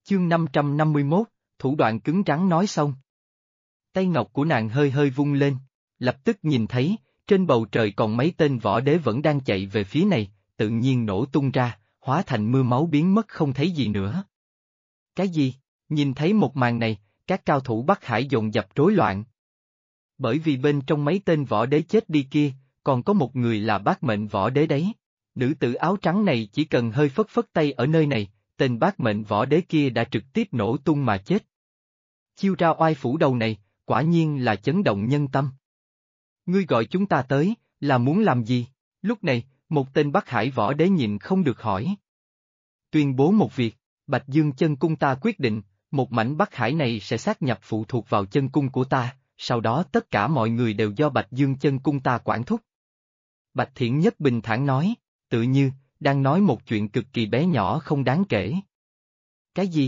Chương 551, thủ đoạn cứng rắn nói xong. Tay ngọc của nàng hơi hơi vung lên, lập tức nhìn thấy, trên bầu trời còn mấy tên võ đế vẫn đang chạy về phía này, tự nhiên nổ tung ra, hóa thành mưa máu biến mất không thấy gì nữa. Cái gì? Nhìn thấy một màn này, các cao thủ Bắc Hải dồn dập rối loạn. Bởi vì bên trong mấy tên võ đế chết đi kia, còn có một người là bát mệnh võ đế đấy. Nữ tử áo trắng này chỉ cần hơi phất phất tay ở nơi này, tên bát mệnh võ đế kia đã trực tiếp nổ tung mà chết. Chiêu ra oai phủ đầu này, quả nhiên là chấn động nhân tâm. Ngươi gọi chúng ta tới, là muốn làm gì? Lúc này, một tên Bắc Hải võ đế nhịn không được hỏi. Tuyên bố một việc, Bạch Dương chân cung ta quyết định, một mảnh Bắc Hải này sẽ sát nhập phụ thuộc vào chân cung của ta, sau đó tất cả mọi người đều do Bạch Dương chân cung ta quản thúc. Bạch Thiển Nhất bình thản nói, tự như, đang nói một chuyện cực kỳ bé nhỏ không đáng kể. Cái gì?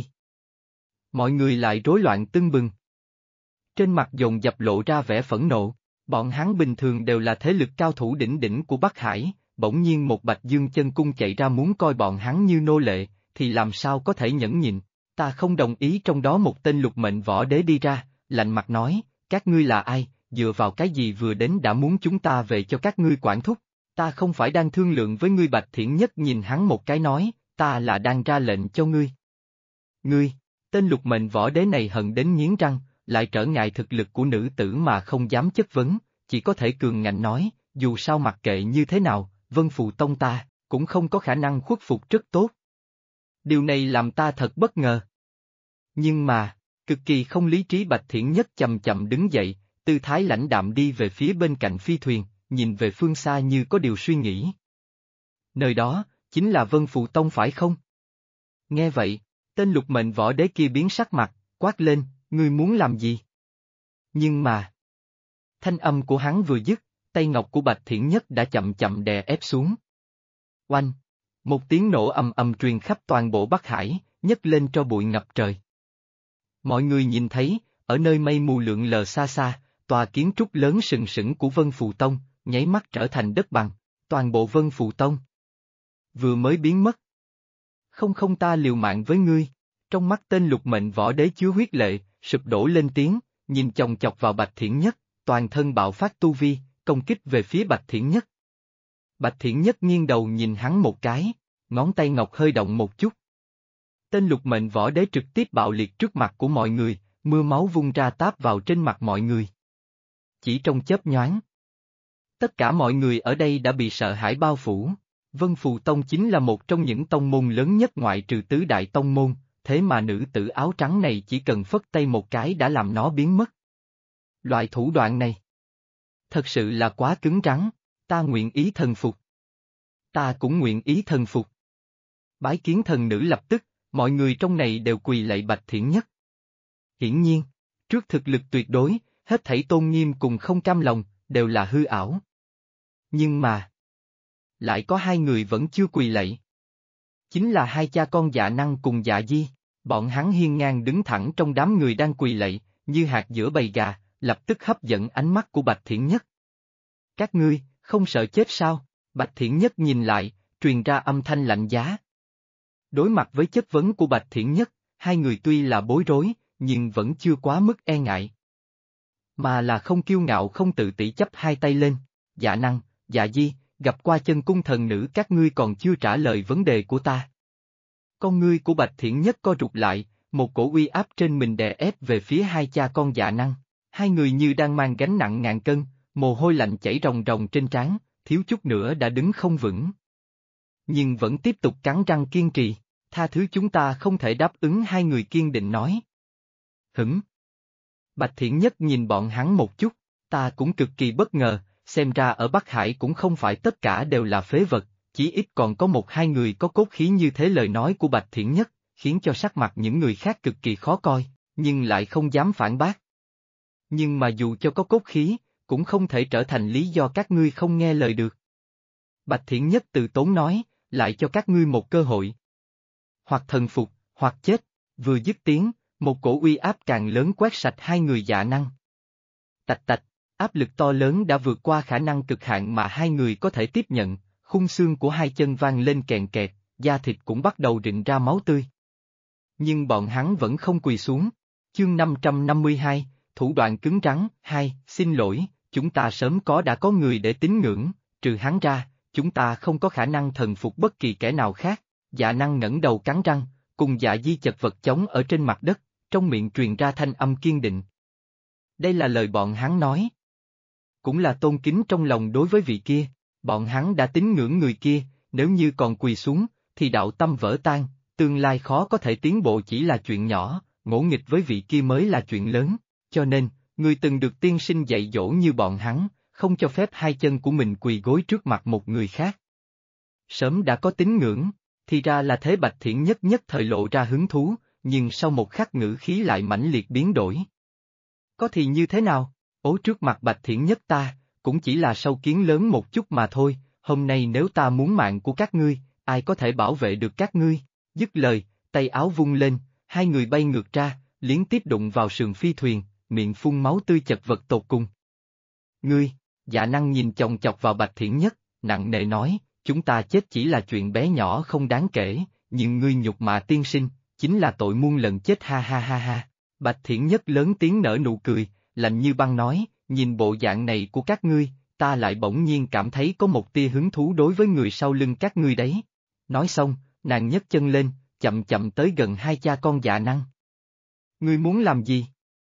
Mọi người lại rối loạn tưng bừng. Trên mặt dồn dập lộ ra vẻ phẫn nộ, bọn hắn bình thường đều là thế lực cao thủ đỉnh đỉnh của Bắc Hải, bỗng nhiên một Bạch Dương chân cung chạy ra muốn coi bọn hắn như nô lệ, thì làm sao có thể nhẫn nhịn, ta không đồng ý. Trong đó một tên lục mệnh võ đế đi ra, lạnh mặt nói, các ngươi là ai, dựa vào cái gì vừa đến đã muốn chúng ta về cho các ngươi quản thúc, ta không phải đang thương lượng với ngươi. Bạch Thiển Nhất nhìn hắn một cái nói, ta là đang ra lệnh cho ngươi. Ngươi, tên lục mệnh võ đế này hận đến nghiến răng, lại trở ngại thực lực của nữ tử mà không dám chất vấn, chỉ có thể cường ngạnh nói, dù sao mặc kệ như thế nào, Vân Phù Tông ta, cũng không có khả năng khuất phục rất tốt. Điều này làm ta thật bất ngờ. Nhưng mà, cực kỳ không lý trí. Bạch Thiển Nhất chậm chậm đứng dậy, tư thái lãnh đạm đi về phía bên cạnh phi thuyền, nhìn về phương xa như có điều suy nghĩ. Nơi đó, chính là Vân Phù Tông phải không? Nghe vậy, tên lục mệnh võ đế kia biến sắc mặt, quát lên, ngươi muốn làm gì? Nhưng mà, thanh âm của hắn vừa dứt, tay ngọc của Bạch Thiển Nhất đã chậm chậm đè ép xuống. Oanh! Một tiếng nổ ầm ầm truyền khắp toàn bộ Bắc Hải, nhấc lên tro bụi ngập trời. Mọi người nhìn thấy, ở nơi mây mù lượn lờ xa xa, tòa kiến trúc lớn sừng sững của Vân Phù Tông, nháy mắt trở thành đất bằng, toàn bộ Vân Phù Tông vừa mới biến mất. Không ta liều mạng với ngươi, trong mắt tên lục mệnh võ đế chứa huyết lệ, sụp đổ lên tiếng, nhìn chòng chọc vào Bạch Thiển Nhất, toàn thân bạo phát tu vi, công kích về phía Bạch Thiển Nhất. Bạch Thiển Nhất nghiêng đầu nhìn hắn một cái, ngón tay ngọc hơi động một chút. Tên lục mệnh võ đế trực tiếp bạo liệt trước mặt của mọi người, mưa máu vung ra táp vào trên mặt mọi người. Chỉ trong chớp nhoáng, tất cả mọi người ở đây đã bị sợ hãi bao phủ. Vân Phù Tông chính là một trong những tông môn lớn nhất ngoại trừ tứ đại tông môn, thế mà nữ tử áo trắng này chỉ cần phất tay một cái đã làm nó biến mất. Loại thủ đoạn này thật sự là quá cứng rắn, ta nguyện ý thần phục. Ta cũng nguyện ý thần phục. Bái kiến thần nữ. Lập tức, mọi người trong này đều quỳ lạy Bạch Thiển Nhất. Hiển nhiên, trước thực lực tuyệt đối, hết thảy tôn nghiêm cùng không cam lòng, đều là hư ảo. Nhưng mà, lại có hai người vẫn chưa quỳ lạy. Chính là hai cha con Dạ Năng cùng Dạ Di, bọn hắn hiên ngang đứng thẳng trong đám người đang quỳ lạy, như hạt giữa bầy gà, lập tức hấp dẫn ánh mắt của Bạch Thiển Nhất. Các ngươi, không sợ chết sao? Bạch Thiển Nhất nhìn lại, truyền ra âm thanh lạnh giá. Đối mặt với chất vấn của Bạch Thiển Nhất, hai người tuy là bối rối, nhưng vẫn chưa quá mức e ngại. Mà là không kiêu ngạo không tự tỷ chắp hai tay lên, Dạ Năng, Dạ Di, gặp qua chân cung thần nữ các ngươi còn chưa trả lời vấn đề của ta. Con ngươi của Bạch Thiển Nhất co rụt lại, một cổ uy áp trên mình đè ép về phía hai cha con Dạ Năng, hai người như đang mang gánh nặng ngàn cân, mồ hôi lạnh chảy ròng ròng trên trán, thiếu chút nữa đã đứng không vững. Nhưng vẫn tiếp tục cắn răng kiên trì, tha thứ chúng ta không thể đáp ứng. Hai người kiên định nói. Bạch Thiển Nhất nhìn bọn hắn một chút, ta cũng cực kỳ bất ngờ, xem ra ở Bắc Hải cũng không phải tất cả đều là phế vật, chỉ ít còn có một hai người có cốt khí như thế. Lời nói của Bạch Thiển Nhất, khiến cho sắc mặt những người khác cực kỳ khó coi, nhưng lại không dám phản bác. Nhưng mà dù cho có cốt khí, cũng không thể trở thành lý do các ngươi không nghe lời được. Bạch Thiển Nhất từ tốn nói, lại cho các ngươi một cơ hội. Hoặc thần phục, hoặc chết. Vừa dứt tiếng, một cổ uy áp càng lớn quét sạch hai người Dạ Năng. Tạch tạch, áp lực to lớn đã vượt qua khả năng cực hạn mà hai người có thể tiếp nhận, khung xương của hai chân vang lên kèn kẹt, da thịt cũng bắt đầu rịn ra máu tươi. Nhưng bọn hắn vẫn không quỳ xuống. Chương 552, thủ đoạn cứng rắn, 2, xin lỗi, chúng ta sớm đã có người để tín ngưỡng, trừ hắn ra, chúng ta không có khả năng thần phục bất kỳ kẻ nào khác. Dạ Năng ngẩng đầu cắn răng, cùng Dạ Di chật vật chống ở trên mặt đất, trong miệng truyền ra thanh âm kiên định. Đây là lời bọn hắn nói. Cũng là tôn kính trong lòng đối với vị kia, bọn hắn đã tín ngưỡng người kia, nếu như còn quỳ xuống, thì đạo tâm vỡ tan, tương lai khó có thể tiến bộ chỉ là chuyện nhỏ, ngỗ nghịch với vị kia mới là chuyện lớn, cho nên, người từng được tiên sinh dạy dỗ như bọn hắn, không cho phép hai chân của mình quỳ gối trước mặt một người khác. Sớm đã có tín ngưỡng, thì ra là thế. Bạch Thiển nhất thời lộ ra hứng thú, nhưng sau một khắc ngữ khí lại mãnh liệt biến đổi. Có thì như thế nào? Trước mặt Bạch Thiển Nhất ta, cũng chỉ là sâu kiến lớn một chút mà thôi, hôm nay nếu ta muốn mạng của các ngươi, ai có thể bảo vệ được các ngươi? Dứt lời, tay áo vung lên, hai người bay ngược ra, liên tiếp đụng vào sườn phi thuyền, miệng phun máu tươi chật vật tột cùng. Ngươi, Dạ Năng nhìn chòng chọc vào Bạch Thiển Nhất, nặng nề nói, chúng ta chết chỉ là chuyện bé nhỏ không đáng kể, nhưng ngươi nhục mạ tiên sinh, chính là tội muôn lần chết ha ha ha ha. Bạch Thiển Nhất lớn tiếng nở nụ cười, lạnh như băng nói, nhìn bộ dạng này của các ngươi, ta lại bỗng nhiên cảm thấy có một tia hứng thú đối với người sau lưng các ngươi đấy. Nói xong, nàng nhấc chân lên, chậm chậm tới gần hai cha con Dạ Năng. Ngươi muốn làm gì?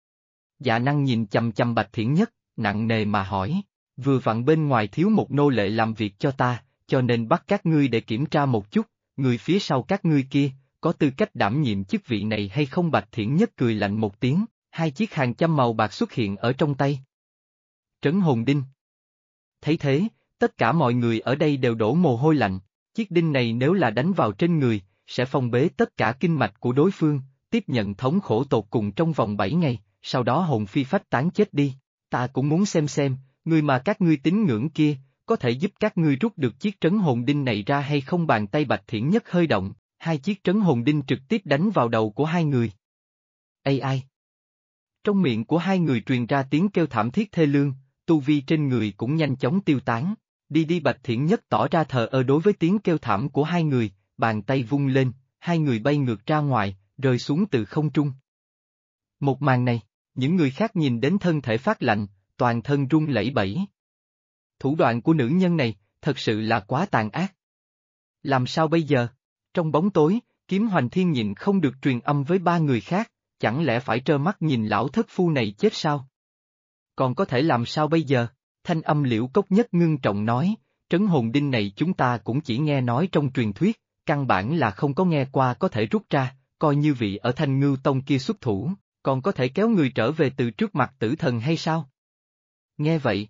Dạ Năng nhìn chằm chằm Bạch Thiển Nhất, nặng nề mà hỏi, vừa vặn bên ngoài thiếu một nô lệ làm việc cho ta, cho nên bắt các ngươi để kiểm tra một chút, người phía sau các ngươi kia, có tư cách đảm nhiệm chức vị này hay không? Bạch Thiển Nhất cười lạnh một tiếng, hai chiếc hàng châm màu bạc xuất hiện ở trong tay. Trấn hồn đinh. Thấy thế, tất cả mọi người ở đây đều đổ mồ hôi lạnh, chiếc đinh này nếu là đánh vào trên người, sẽ phong bế tất cả kinh mạch của đối phương, tiếp nhận thống khổ tột cùng trong vòng 7 ngày, sau đó hồn phi phách tán chết đi. Ta cũng muốn xem, người mà các ngươi tín ngưỡng kia, có thể giúp các ngươi rút được chiếc trấn hồn đinh này ra hay không? Bàn tay Bạch Thiển Nhất hơi động, hai chiếc trấn hồn đinh trực tiếp đánh vào đầu của hai người. Ai? Trong miệng của hai người truyền ra tiếng kêu thảm thiết thê lương, tu vi trên người cũng nhanh chóng tiêu tán. Đi Bạch Thiển Nhất tỏ ra thờ ơ đối với tiếng kêu thảm của hai người, bàn tay vung lên, hai người bay ngược ra ngoài, rơi xuống từ không trung. Một màn này, những người khác nhìn đến thân thể phát lạnh, toàn thân run lẩy bẩy. Thủ đoạn của nữ nhân này, thật sự là quá tàn ác. Làm sao bây giờ? Trong bóng tối, Kiếm Hoành Thiên nhịn không được truyền âm với ba người khác, chẳng lẽ phải trơ mắt nhìn lão thất phu này chết sao? Còn có thể làm sao bây giờ? Thanh âm Liễu Cốc Nhất ngưng trọng nói, trấn hồn đinh này chúng ta cũng chỉ nghe nói trong truyền thuyết, căn bản là không có nghe qua có thể rút ra, coi như vị ở Thanh Ngưu Tông kia xuất thủ, còn có thể kéo người trở về từ trước mặt tử thần hay sao? Nghe vậy,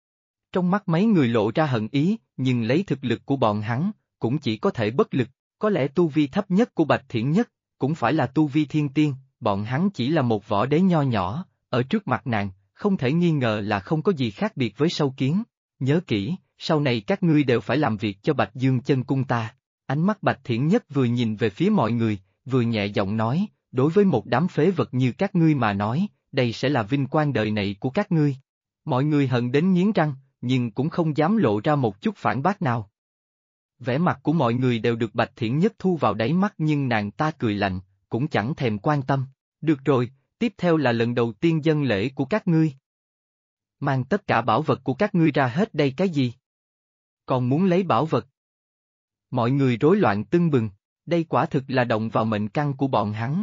trong mắt mấy người lộ ra hận ý, nhưng lấy thực lực của bọn hắn, cũng chỉ có thể bất lực, có lẽ tu vi thấp nhất của Bạch Thiển Nhất, cũng phải là tu vi thiên tiên, bọn hắn chỉ là một võ đế nho nhỏ, ở trước mặt nàng, không thể nghi ngờ là không có gì khác biệt với sâu kiến. Nhớ kỹ, sau này các ngươi đều phải làm việc cho Bạch Dương Chân Cung ta. Ánh mắt Bạch Thiển Nhất vừa nhìn về phía mọi người, vừa nhẹ giọng nói, đối với một đám phế vật như các ngươi mà nói, đây sẽ là vinh quang đời này của các ngươi. Mọi người hận đến nghiến răng, nhưng cũng không dám lộ ra một chút phản bác nào. Vẻ mặt của mọi người đều được Bạch Thiển Nhất thu vào đáy mắt nhưng nàng ta cười lạnh, cũng chẳng thèm quan tâm. Được rồi, tiếp theo là lần đầu tiên dâng lễ của các ngươi. Mang tất cả bảo vật của các ngươi ra hết đây. Cái gì? Còn muốn lấy bảo vật? Mọi người rối loạn tưng bừng, đây quả thực là động vào mệnh căn của bọn hắn.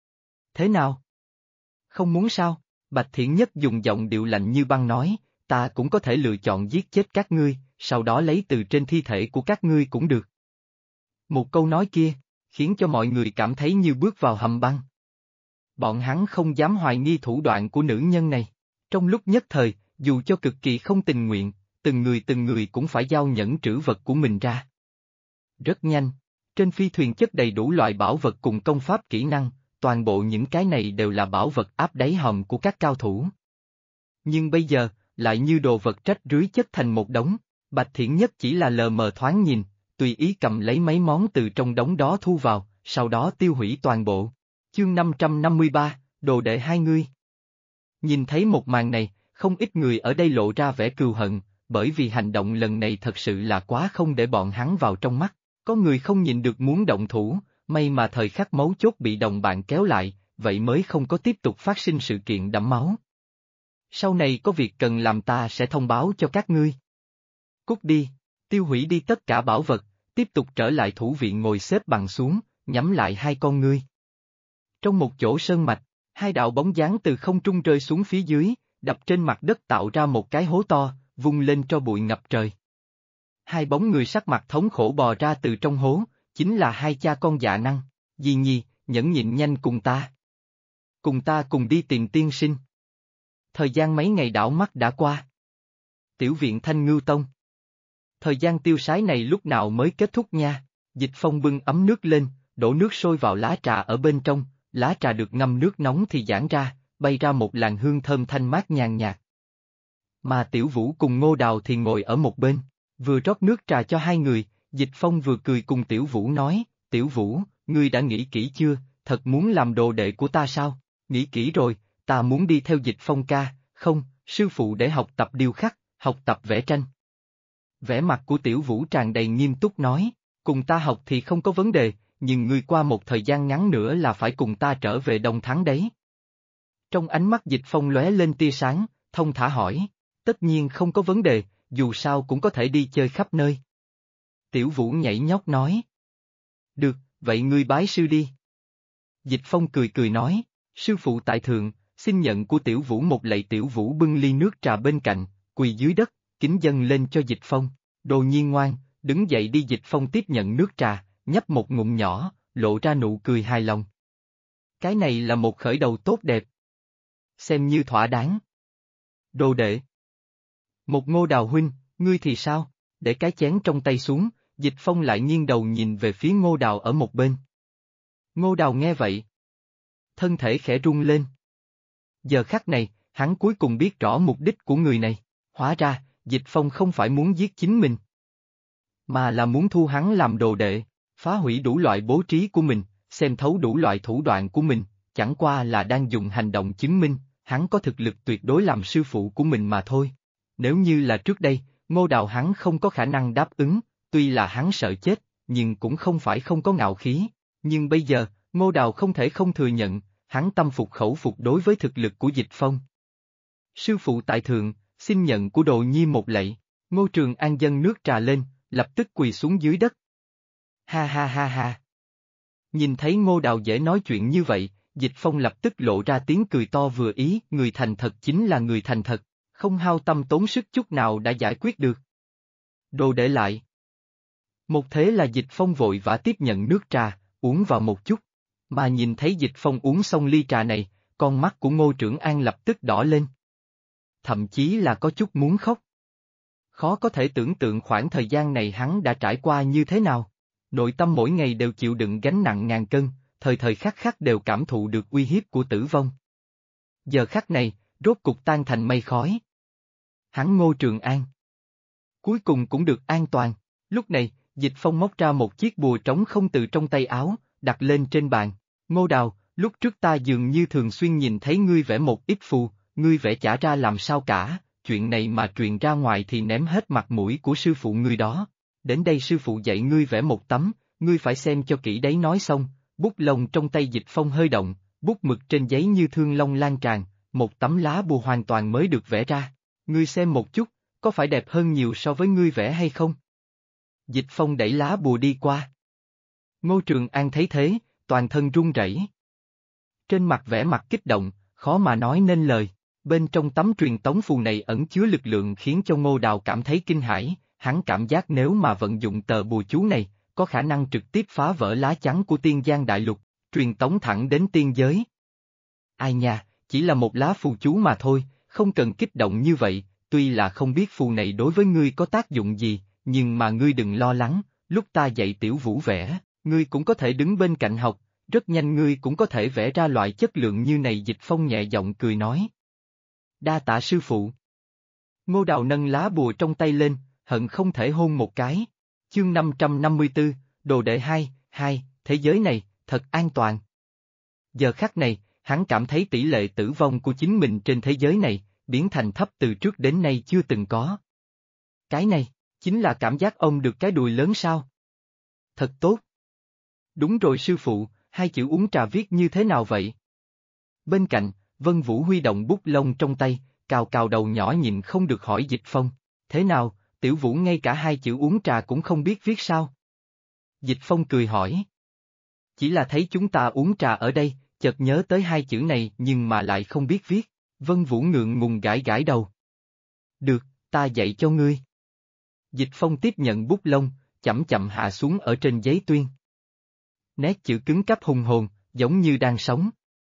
Thế nào? Không muốn sao? Bạch Thiển Nhất dùng giọng điệu lạnh như băng nói, ta cũng có thể lựa chọn giết chết các ngươi, sau đó lấy từ trên thi thể của các ngươi cũng được. Một câu nói kia, khiến cho mọi người cảm thấy như bước vào hầm băng. Bọn hắn không dám hoài nghi thủ đoạn của nữ nhân này. Trong lúc nhất thời, dù cho cực kỳ không tình nguyện, từng người cũng phải giao nhẫn trữ vật của mình ra. Rất nhanh, trên phi thuyền chất đầy đủ loại bảo vật cùng công pháp kỹ năng, toàn bộ những cái này đều là bảo vật áp đáy hòm của các cao thủ. Nhưng bây giờ, lại như đồ vật rách rưới chất thành một đống, Bạch Thiển Nhất chỉ là lờ mờ thoáng nhìn, tùy ý cầm lấy mấy món từ trong đống đó thu vào, sau đó tiêu hủy toàn bộ. Chương 553, đồ đệ hai ngươi. Nhìn thấy một màn này, không ít người ở đây lộ ra vẻ cừu hận, bởi vì hành động lần này thật sự là quá không để bọn hắn vào trong mắt. Có người không nhịn được muốn động thủ, may mà thời khắc mấu chốt bị đồng bạn kéo lại, vậy mới không có tiếp tục phát sinh sự kiện đẫm máu. Sau này có việc cần làm ta sẽ thông báo cho các ngươi. Cút đi, tiêu hủy đi tất cả bảo vật, tiếp tục trở lại thủ viện ngồi xếp bằng xuống, nhắm lại hai con ngươi. Trong một chỗ sơn mạch, hai đạo bóng dáng từ không trung rơi xuống phía dưới, đập trên mặt đất tạo ra một cái hố to, vung lên tro bụi ngập trời. Hai bóng người sắc mặt thống khổ bò ra từ trong hố, chính là hai cha con Dạ Năng. Di Nhi, nhẫn nhịn nhanh cùng ta. Cùng ta cùng đi tìm tiên sinh. Thời gian mấy ngày đảo mắt đã qua. Tiểu viện Thanh Ngưu Tông. Thời gian tiêu sái này lúc nào mới kết thúc nha? Dịch Phong bưng ấm nước lên, đổ nước sôi vào lá trà ở bên trong, lá trà được ngâm nước nóng thì giãn ra, bay ra một làn hương thơm thanh mát nhàn nhạt. Mà Tiểu Vũ cùng Ngô Đào thì ngồi ở một bên, vừa rót nước trà cho hai người, Dịch Phong vừa cười cùng Tiểu Vũ nói, Tiểu Vũ, ngươi đã nghĩ kỹ chưa, thật muốn làm đồ đệ của ta sao? Nghĩ kỹ rồi, ta muốn đi theo Dịch Phong ca, không, sư phụ để học tập điêu khắc, học tập vẽ tranh. Vẻ mặt của Tiểu Vũ tràn đầy nghiêm túc nói, cùng ta học thì không có vấn đề, nhưng ngươi qua một thời gian ngắn nữa là phải cùng ta trở về Đông Thắng đấy. Trong ánh mắt Dịch Phong lóe lên tia sáng, thông thả hỏi, tất nhiên không có vấn đề, dù sao cũng có thể đi chơi khắp nơi. Tiểu Vũ nhảy nhót nói. Được, vậy ngươi bái sư đi. Dịch Phong cười cười nói, sư phụ tại thượng, xin nhận của Tiểu Vũ một lạy. Tiểu Vũ bưng ly nước trà bên cạnh, quỳ dưới đất, kính dâng lên cho Dịch Phong, Đồ Nhi ngoan, đứng dậy đi. Dịch Phong tiếp nhận nước trà, nhấp một ngụm nhỏ, lộ ra nụ cười hài lòng. Cái này là một khởi đầu tốt đẹp. Xem như thỏa đáng. Đồ đệ. Một Ngô Đào huynh, ngươi thì sao? Để cái chén trong tay xuống, Dịch Phong lại nghiêng đầu nhìn về phía Ngô Đào ở một bên. Ngô Đào nghe vậy. Thân thể khẽ rung lên. Giờ khắc này, hắn cuối cùng biết rõ mục đích của người này. Hóa ra, Dịch Phong không phải muốn giết chính mình, mà là muốn thu hắn làm đồ đệ, phá hủy đủ loại bố trí của mình, xem thấu đủ loại thủ đoạn của mình, chẳng qua là đang dùng hành động chứng minh, hắn có thực lực tuyệt đối làm sư phụ của mình mà thôi. Nếu như là trước đây, Ngô Đào hắn không có khả năng đáp ứng, tuy là hắn sợ chết, nhưng cũng không phải không có ngạo khí. Nhưng bây giờ, Ngô Đào không thể không thừa nhận, hắn tâm phục khẩu phục đối với thực lực của Dịch Phong. Sư phụ tại thượng, xin nhận của Đồ Nhi một lạy. Ngô Trường An dâng nước trà lên, lập tức quỳ xuống dưới đất. Ha ha ha ha. Nhìn thấy Ngô Đào dễ nói chuyện như vậy, Dịch Phong lập tức lộ ra tiếng cười to vừa ý, người thành thật chính là người thành thật, không hao tâm tốn sức chút nào đã giải quyết được. Đồ để lại. Một thế là Dịch Phong vội vã tiếp nhận nước trà, uống vào một chút, mà nhìn thấy Dịch Phong uống xong ly trà này, con mắt của Ngô Trưởng An lập tức đỏ lên. Thậm chí là có chút muốn khóc. Khó có thể tưởng tượng khoảng thời gian này hắn đã trải qua như thế nào. Nội tâm mỗi ngày đều chịu đựng gánh nặng ngàn cân, thời thời khắc khắc đều cảm thụ được uy hiếp của tử vong. Giờ khắc này, rốt cục tan thành mây khói. Hắn Ngô Trường An cuối cùng cũng được an toàn. Lúc này, Dịch Phong móc ra một chiếc bùa trống không từ trong tay áo, đặt lên trên bàn. Ngô Đào, lúc trước ta dường như thường xuyên nhìn thấy ngươi vẽ một ít phù, ngươi vẽ chả ra làm sao cả, chuyện này mà truyền ra ngoài thì ném hết mặt mũi của sư phụ ngươi đó. Đến đây sư phụ dạy ngươi vẽ một tấm, ngươi phải xem cho kỹ đấy. Nói xong, bút lông trong tay Dịch Phong hơi động, bút mực trên giấy như thương long lan tràn, một tấm lá bùa hoàn toàn mới được vẽ ra. Ngươi xem một chút, có phải đẹp hơn nhiều so với ngươi vẽ hay không? Dịch Phong đẩy lá bùa đi qua. Ngô Trường An thấy thế, toàn thân run rẩy. Trên mặt vẻ mặt kích động, khó mà nói nên lời. Bên trong tấm truyền tống phù này ẩn chứa lực lượng khiến cho Ngô Đào cảm thấy kinh hãi, hắn cảm giác nếu mà vận dụng tờ bùa chú này, có khả năng trực tiếp phá vỡ lá chắn của Tiên Giang Đại Lục, truyền tống thẳng đến tiên giới. Ai nha, chỉ là một lá phù chú mà thôi, không cần kích động như vậy, tuy là không biết phù này đối với ngươi có tác dụng gì, nhưng mà ngươi đừng lo lắng, lúc ta dạy Tiểu Vũ vẽ, ngươi cũng có thể đứng bên cạnh học, rất nhanh ngươi cũng có thể vẽ ra loại chất lượng như này. Dịch Phong nhẹ giọng cười nói. Đa tạ sư phụ. Ngô Đào nâng lá bùa trong tay lên, hận không thể hôn một cái. Chương 554, Đồ đệ 2, thế giới này, thật an toàn. Giờ khắc này, hắn cảm thấy tỷ lệ tử vong của chính mình trên thế giới này, biến thành thấp từ trước đến nay chưa từng có. Cái này, chính là cảm giác ôm được cái đùi lớn sao? Thật tốt. Đúng rồi sư phụ, hai chữ uống trà viết như thế nào vậy? Bên cạnh, Vân Vũ huy động bút lông trong tay, cào cào đầu nhỏ nhịn không được hỏi Dịch Phong, thế nào, Tiểu Vũ ngay cả hai chữ uống trà cũng không biết viết sao? Dịch Phong cười hỏi. Chỉ là thấy chúng ta uống trà ở đây, chợt nhớ tới hai chữ này nhưng mà lại không biết viết. Vân Vũ ngượng ngùng gãi gãi đầu. Được, ta dạy cho ngươi. Dịch Phong tiếp nhận bút lông, chậm chậm hạ xuống ở trên giấy tuyên. Nét chữ cứng cáp hùng hồn, giống như đang sống.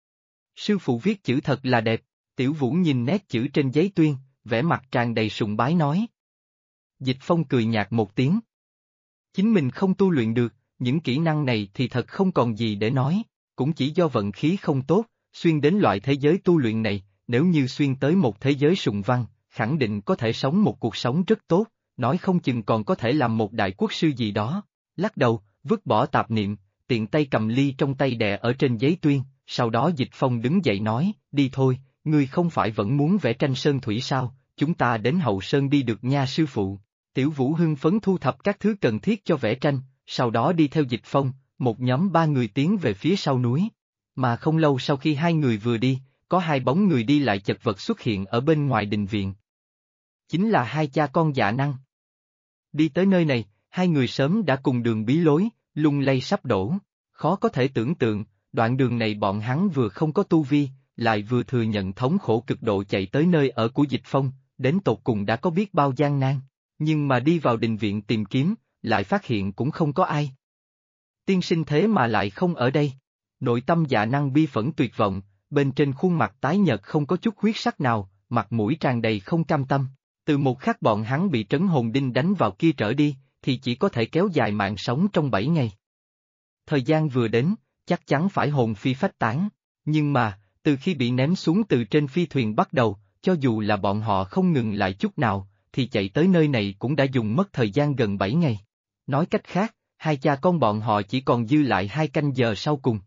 Sư phụ viết chữ thật là đẹp, Tiểu Vũ nhìn nét chữ trên giấy tuyên, vẻ mặt tràn đầy sùng bái nói. Dịch Phong cười nhạt một tiếng. Chính mình không tu luyện được, những kỹ năng này thì thật không còn gì để nói, cũng chỉ do vận khí không tốt, xuyên đến loại thế giới tu luyện này, nếu như xuyên tới một thế giới sùng văn, khẳng định có thể sống một cuộc sống rất tốt, nói không chừng còn có thể làm một đại quốc sư gì đó. Lắc đầu, vứt bỏ tạp niệm, tiện tay cầm ly trong tay đè ở trên giấy tuyên, sau đó Dịch Phong đứng dậy nói, đi thôi, ngươi không phải vẫn muốn vẽ tranh sơn thủy sao, chúng ta đến hậu sơn đi được nha sư phụ. Tiểu Vũ hưng phấn thu thập các thứ cần thiết cho vẽ tranh, sau đó đi theo Dịch Phong, một nhóm ba người tiến về phía sau núi. Mà không lâu sau khi hai người vừa đi, có hai bóng người đi lại chật vật xuất hiện ở bên ngoài đình viện. Chính là hai cha con Dạ Năng. Đi tới nơi này, hai người sớm đã cùng đường bí lối, lung lay sắp đổ. Khó có thể tưởng tượng, đoạn đường này bọn hắn vừa không có tu vi, lại vừa thừa nhận thống khổ cực độ chạy tới nơi ở của Dịch Phong, đến tột cùng đã có biết bao gian nan. Nhưng mà đi vào đình viện tìm kiếm, lại phát hiện cũng không có ai. Tiên sinh thế mà lại không ở đây. Nội tâm Dạ Năng bi phẫn tuyệt vọng, bên trên khuôn mặt tái nhợt không có chút huyết sắc nào, mặt mũi tràn đầy không cam tâm. Từ một khắc bọn hắn bị trấn hồn đinh đánh vào kia trở đi, thì chỉ có thể kéo dài mạng sống trong 7 ngày. Thời gian vừa đến, chắc chắn phải hồn phi phách tán, nhưng mà, từ khi bị ném xuống từ trên phi thuyền bắt đầu, cho dù là bọn họ không ngừng lại chút nào, thì chạy tới nơi này cũng đã dùng mất thời gian gần 7 ngày. Nói cách khác, hai cha con bọn họ chỉ còn dư lại 2 canh giờ sau cùng.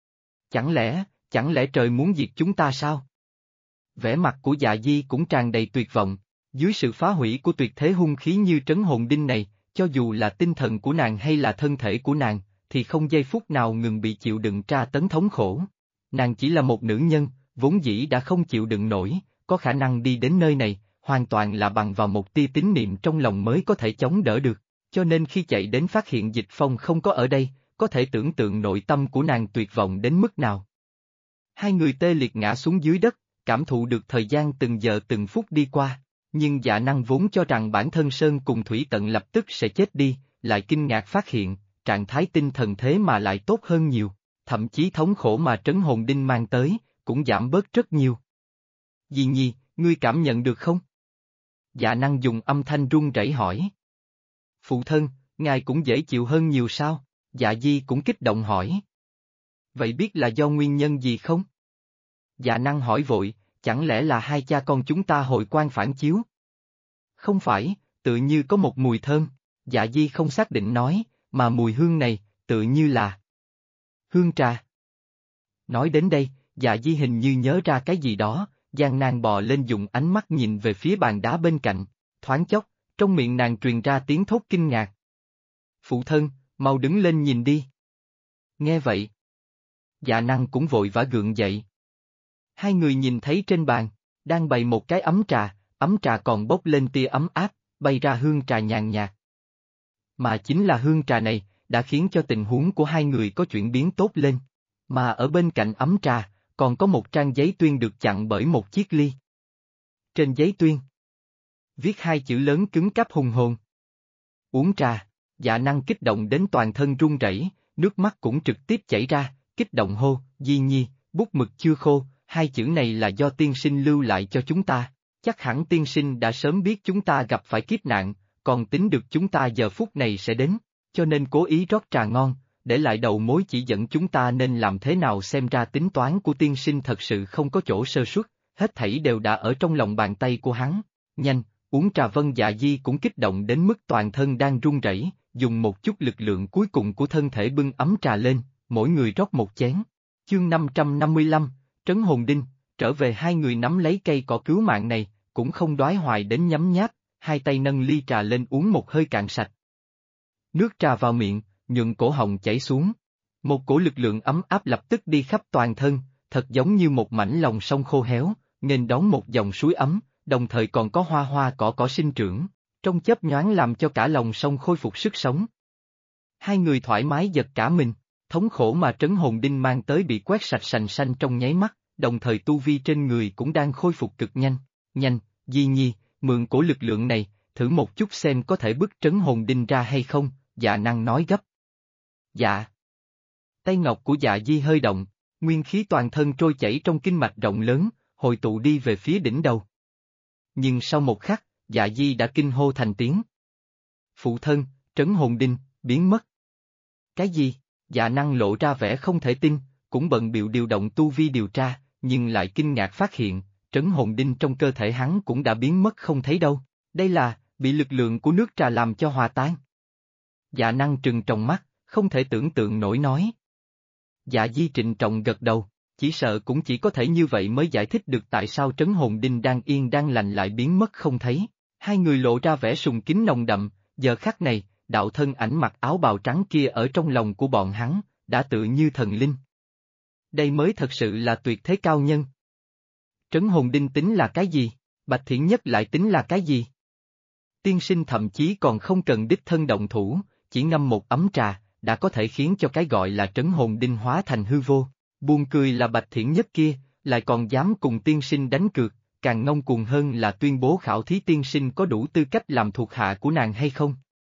Chẳng lẽ trời muốn diệt chúng ta sao? Vẻ mặt của Dạ Di cũng tràn đầy tuyệt vọng, dưới sự phá hủy của tuyệt thế hung khí như trấn hồn đinh này, cho dù là tinh thần của nàng hay là thân thể của nàng, thì không giây phút nào ngừng bị chịu đựng tra tấn thống khổ. Nàng chỉ là một nữ nhân, vốn dĩ đã không chịu đựng nổi, có khả năng đi đến nơi này, hoàn toàn là bằng vào một tia tín niệm trong lòng mới có thể chống đỡ được, cho nên khi chạy đến phát hiện Dịch Phong không có ở đây, có thể tưởng tượng nội tâm của nàng tuyệt vọng đến mức nào. Hai người tê liệt ngã xuống dưới đất, cảm thụ được thời gian từng giờ từng phút đi qua, nhưng Dạ Năng vốn cho rằng bản thân Sơn cùng Thủy Tận lập tức sẽ chết đi, lại kinh ngạc phát hiện, trạng thái tinh thần thế mà lại tốt hơn nhiều, thậm chí thống khổ mà trấn hồn đinh mang tới, cũng giảm bớt rất nhiều. Di Nhi, ngươi cảm nhận được không? Dạ Năng dùng âm thanh run rẩy hỏi. Phụ thân, ngài cũng dễ chịu hơn nhiều sao? Dạ Di cũng kích động hỏi. Vậy biết là do nguyên nhân gì không? Dạ Năng hỏi vội, chẳng lẽ là hai cha con chúng ta hội quan phản chiếu? Không phải, tự như có một mùi thơm, Dạ Di không xác định nói, mà mùi hương này, tự như là hương trà. Nói đến đây, Dạ Di hình như nhớ ra cái gì đó, gian nan bò lên dùng ánh mắt nhìn về phía bàn đá bên cạnh, thoáng chốc, trong miệng nàng truyền ra tiếng thốt kinh ngạc. Phụ thân, mau đứng lên nhìn đi. Nghe vậy, Dạ Năng cũng vội vã gượng dậy. Hai người nhìn thấy trên bàn, đang bày một cái ấm trà còn bốc lên tia ấm áp, bay ra hương trà nhàn nhạt. Mà chính là hương trà này, đã khiến cho tình huống của hai người có chuyển biến tốt lên. Mà ở bên cạnh ấm trà, còn có một trang giấy tuyên được chặn bởi một chiếc ly. Trên giấy tuyên, viết hai chữ lớn cứng cáp hùng hồn. Uống trà, Dạ Năng kích động đến toàn thân run rẩy, nước mắt cũng trực tiếp chảy ra, kích động hô, Di Nhi, bút mực chưa khô, hai chữ này là do tiên sinh lưu lại cho chúng ta. Chắc hẳn tiên sinh đã sớm biết chúng ta gặp phải kiếp nạn, còn tính được chúng ta giờ phút này sẽ đến, cho nên cố ý rót trà ngon, để lại đầu mối chỉ dẫn chúng ta nên làm thế nào. Xem ra tính toán của tiên sinh thật sự không có chỗ sơ suất, hết thảy đều đã ở trong lòng bàn tay của hắn. Nhanh, uống trà. Vân Dạ Di cũng kích động đến mức toàn thân đang run rẩy, dùng một chút lực lượng cuối cùng của thân thể bưng ấm trà lên, mỗi người rót một chén. Chương 555, Trấn Hồn Đinh, trở về. Hai người nắm lấy cây cỏ cứu mạng này, cũng không đoái hoài đến nhấm nháp, hai tay nâng ly trà lên uống một hơi cạn sạch. Nước trà vào miệng, nhuận cổ họng chảy xuống. Một cổ lực lượng ấm áp lập tức đi khắp toàn thân, thật giống như một mảnh lòng sông khô héo, nghênh đón một dòng suối ấm, đồng thời còn có hoa hoa cỏ cỏ sinh trưởng, trong chớp nhoáng làm cho cả lòng sông khôi phục sức sống. Hai người thoải mái giật cả mình, thống khổ mà trấn hồn đinh mang tới bị quét sạch sành xanh trong nháy mắt, đồng thời tu vi trên người cũng đang khôi phục cực nhanh. Nhanh, Di Nhi, mượn cổ lực lượng này, thử một chút xem có thể bứt trấn hồn đinh ra hay không, Dạ Năng nói gấp. Dạ. Tay ngọc của Dạ Di hơi động, nguyên khí toàn thân trôi chảy trong kinh mạch rộng lớn, hội tụ đi về phía đỉnh đầu. Nhưng sau một khắc, Dạ Di đã kinh hô thành tiếng. Phụ thân, trấn hồn đinh, biến mất. Cái gì? Dạ Năng lộ ra vẻ không thể tin, cũng bận bịu điều động tu vi điều tra, nhưng lại kinh ngạc phát hiện, trấn hồn đinh trong cơ thể hắn cũng đã biến mất không thấy đâu. Đây là, bị lực lượng của nước trà làm cho hòa tan. Dạ Năng trừng tròng mắt, không thể tưởng tượng nổi nói. Dạ Di trịnh trọng gật đầu, chỉ sợ cũng chỉ có thể như vậy mới giải thích được tại sao trấn hồn đinh đang yên đang lành lại biến mất không thấy. Hai người lộ ra vẻ sùng kính nồng đậm, giờ khắc này, đạo thân ảnh mặc áo bào trắng kia ở trong lòng của bọn hắn, đã tựa như thần linh. Đây mới thật sự là tuyệt thế cao nhân. Trấn hồn đinh tính là cái gì? Bạch Thiển Nhất lại tính là cái gì? Tiên sinh thậm chí còn không cần đích thân động thủ, chỉ ngâm một ấm trà, đã có thể khiến cho cái gọi là trấn hồn đinh hóa thành hư vô. Buồn cười là Bạch Thiển Nhất kia, lại còn dám cùng tiên sinh đánh cược, càng ngông cuồng hơn là tuyên bố khảo thí tiên sinh có đủ tư cách làm thuộc hạ của nàng hay không.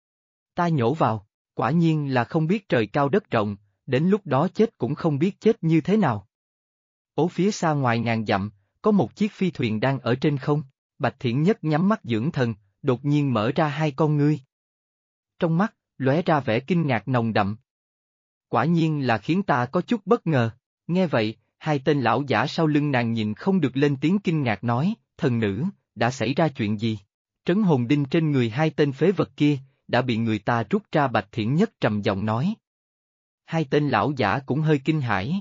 Ta nhổ vào, quả nhiên là không biết trời cao đất rộng, đến lúc đó chết cũng không biết chết như thế nào. Ở phía xa ngoài ngàn dặm, có một chiếc phi thuyền đang ở trên không, Bạch Thiển Nhất nhắm mắt dưỡng thần, đột nhiên mở ra hai con ngươi. Trong mắt, lóe ra vẻ kinh ngạc nồng đậm. Quả nhiên là khiến ta có chút bất ngờ, nghe vậy, hai tên lão giả sau lưng nàng nhìn không được lên tiếng kinh ngạc nói, thần nữ, đã xảy ra chuyện gì? Trấn hồn đinh trên người hai tên phế vật kia, đã bị người ta rút ra. Bạch Thiển Nhất trầm giọng nói. Hai tên lão giả cũng hơi kinh hãi.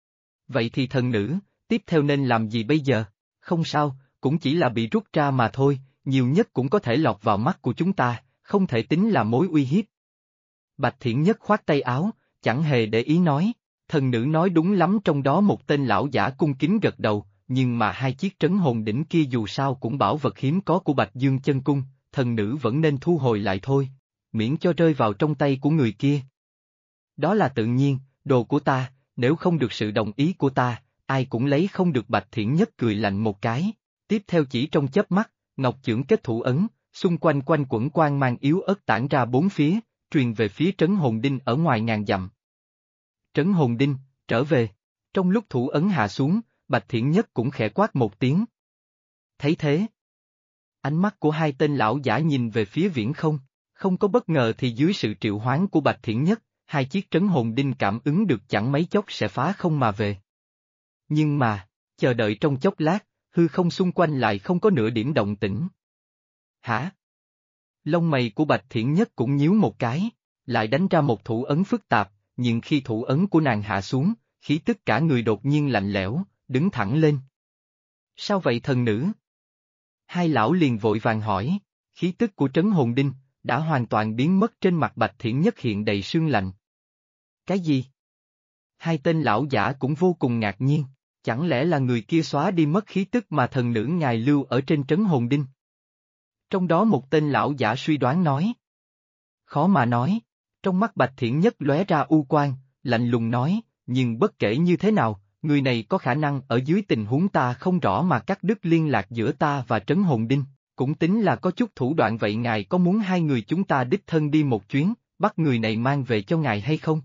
Vậy thì thần nữ, tiếp theo nên làm gì bây giờ? Không sao, cũng chỉ là bị rút ra mà thôi, nhiều nhất cũng có thể lọt vào mắt của chúng ta, không thể tính là mối uy hiếp. Bạch Thiển Nhất khoát tay áo, chẳng hề để ý nói, thần nữ nói đúng lắm. Trong đó một tên lão giả cung kính gật đầu, nhưng mà hai chiếc trấn hồn đỉnh kia dù sao cũng bảo vật hiếm có của Bạch Dương Chân Cung, thần nữ vẫn nên thu hồi lại thôi, miễn cho rơi vào trong tay của người kia. Đó là tự nhiên, đồ của ta, nếu không được sự đồng ý của ta, ai cũng lấy không được. Bạch Thiển Nhất cười lạnh một cái, tiếp theo chỉ trong chớp mắt, ngọc chưởng kết thủ ấn, xung quanh quanh quẩn quang mang yếu ớt tản ra bốn phía, truyền về phía trấn hồn đinh ở ngoài ngàn dặm. Trấn hồn đinh, trở về. Trong lúc thủ ấn hạ xuống, Bạch Thiển Nhất cũng khẽ quát một tiếng. Thấy thế, ánh mắt của hai tên lão giả nhìn về phía viễn không, không có bất ngờ thì dưới sự triệu hoán của Bạch Thiển Nhất, hai chiếc trấn hồn đinh cảm ứng được chẳng mấy chốc sẽ phá không mà về. Nhưng mà, chờ đợi trong chốc lát, hư không xung quanh lại không có nửa điểm động tĩnh. Hả? Lông mày của Bạch Thiển Nhất cũng nhíu một cái, lại đánh ra một thủ ấn phức tạp, nhưng khi thủ ấn của nàng hạ xuống, khí tức cả người đột nhiên lạnh lẽo, đứng thẳng lên. Sao vậy thần nữ? Hai lão liền vội vàng hỏi, khí tức của trấn hồn đinh đã hoàn toàn biến mất. Trên mặt Bạch Thiển Nhất hiện đầy sương lạnh. Cái gì? Hai tên lão giả cũng vô cùng ngạc nhiên, chẳng lẽ là người kia xóa đi mất khí tức mà thần nữ ngài lưu ở trên trấn hồn đinh? Trong đó một tên lão giả suy đoán nói. Khó mà nói, trong mắt Bạch Thiển Nhất lóe ra u quang, lạnh lùng nói, nhưng bất kể như thế nào, người này có khả năng ở dưới tình huống ta không rõ mà cắt đứt liên lạc giữa ta và trấn hồn đinh, cũng tính là có chút thủ đoạn. Vậy ngài có muốn hai người chúng ta đích thân đi một chuyến, bắt người này mang về cho ngài hay không?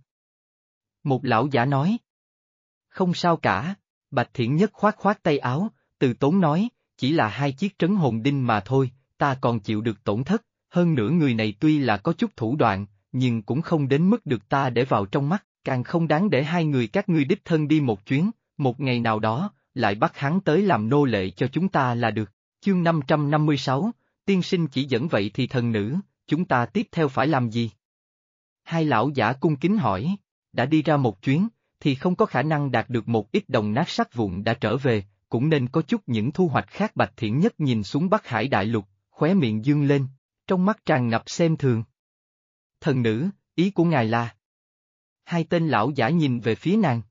Một lão giả nói. Không sao cả, Bạch Thiển Nhất khoát khoát tay áo, từ tốn nói, chỉ là hai chiếc trấn hồn đinh mà thôi, ta còn chịu được tổn thất, hơn nữa người này tuy là có chút thủ đoạn, nhưng cũng không đến mức được ta để vào trong mắt, càng không đáng để hai người các ngươi đích thân đi một chuyến, một ngày nào đó, lại bắt hắn tới làm nô lệ cho chúng ta là được. Chương 556, tiên sinh chỉ dẫn. Vậy thì thần nữ, chúng ta tiếp theo phải làm gì? Hai lão giả cung kính hỏi, đã đi ra một chuyến, thì không có khả năng đạt được một ít đồng nát sắt vụn đã trở về, cũng nên có chút những thu hoạch khác. Bạch Thiển Nhất nhìn xuống Bắc Hải đại lục, khóe miệng dương lên, trong mắt tràn ngập xem thường. Thần nữ, ý của ngài là? Hai tên lão giả nhìn về phía nàng.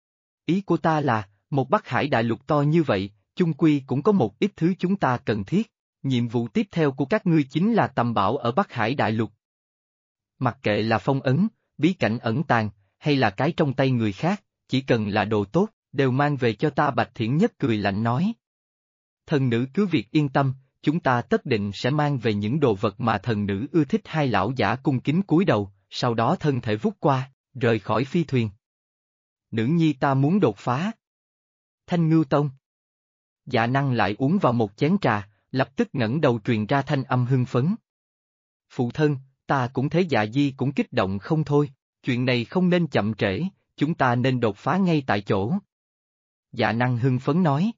Ý của ta là, một Bắc Hải đại lục to như vậy, chung quy cũng có một ít thứ chúng ta cần thiết. Nhiệm vụ tiếp theo của các ngươi chính là tầm bảo ở Bắc Hải đại lục. Mặc kệ là phong ấn, bí cảnh ẩn tàng, hay là cái trong tay người khác, chỉ cần là đồ tốt, đều mang về cho ta. Bạch Thiển Nhất cười lạnh nói. Thần nữ cứ việc yên tâm, chúng ta tất định sẽ mang về những đồ vật mà thần nữ ưa thích. Hai lão giả cung kính cúi đầu, sau đó thân thể vút qua, rời khỏi phi thuyền. Nữ nhi ta muốn đột phá. Thanh Ngưu Tông. Dạ Năng lại uống vào một chén trà, lập tức ngẩng đầu truyền ra thanh âm hưng phấn. Phụ thân, ta cũng thấy Dạ Di cũng kích động không thôi, chuyện này không nên chậm trễ, chúng ta nên đột phá ngay tại chỗ. Dạ Năng hưng phấn nói.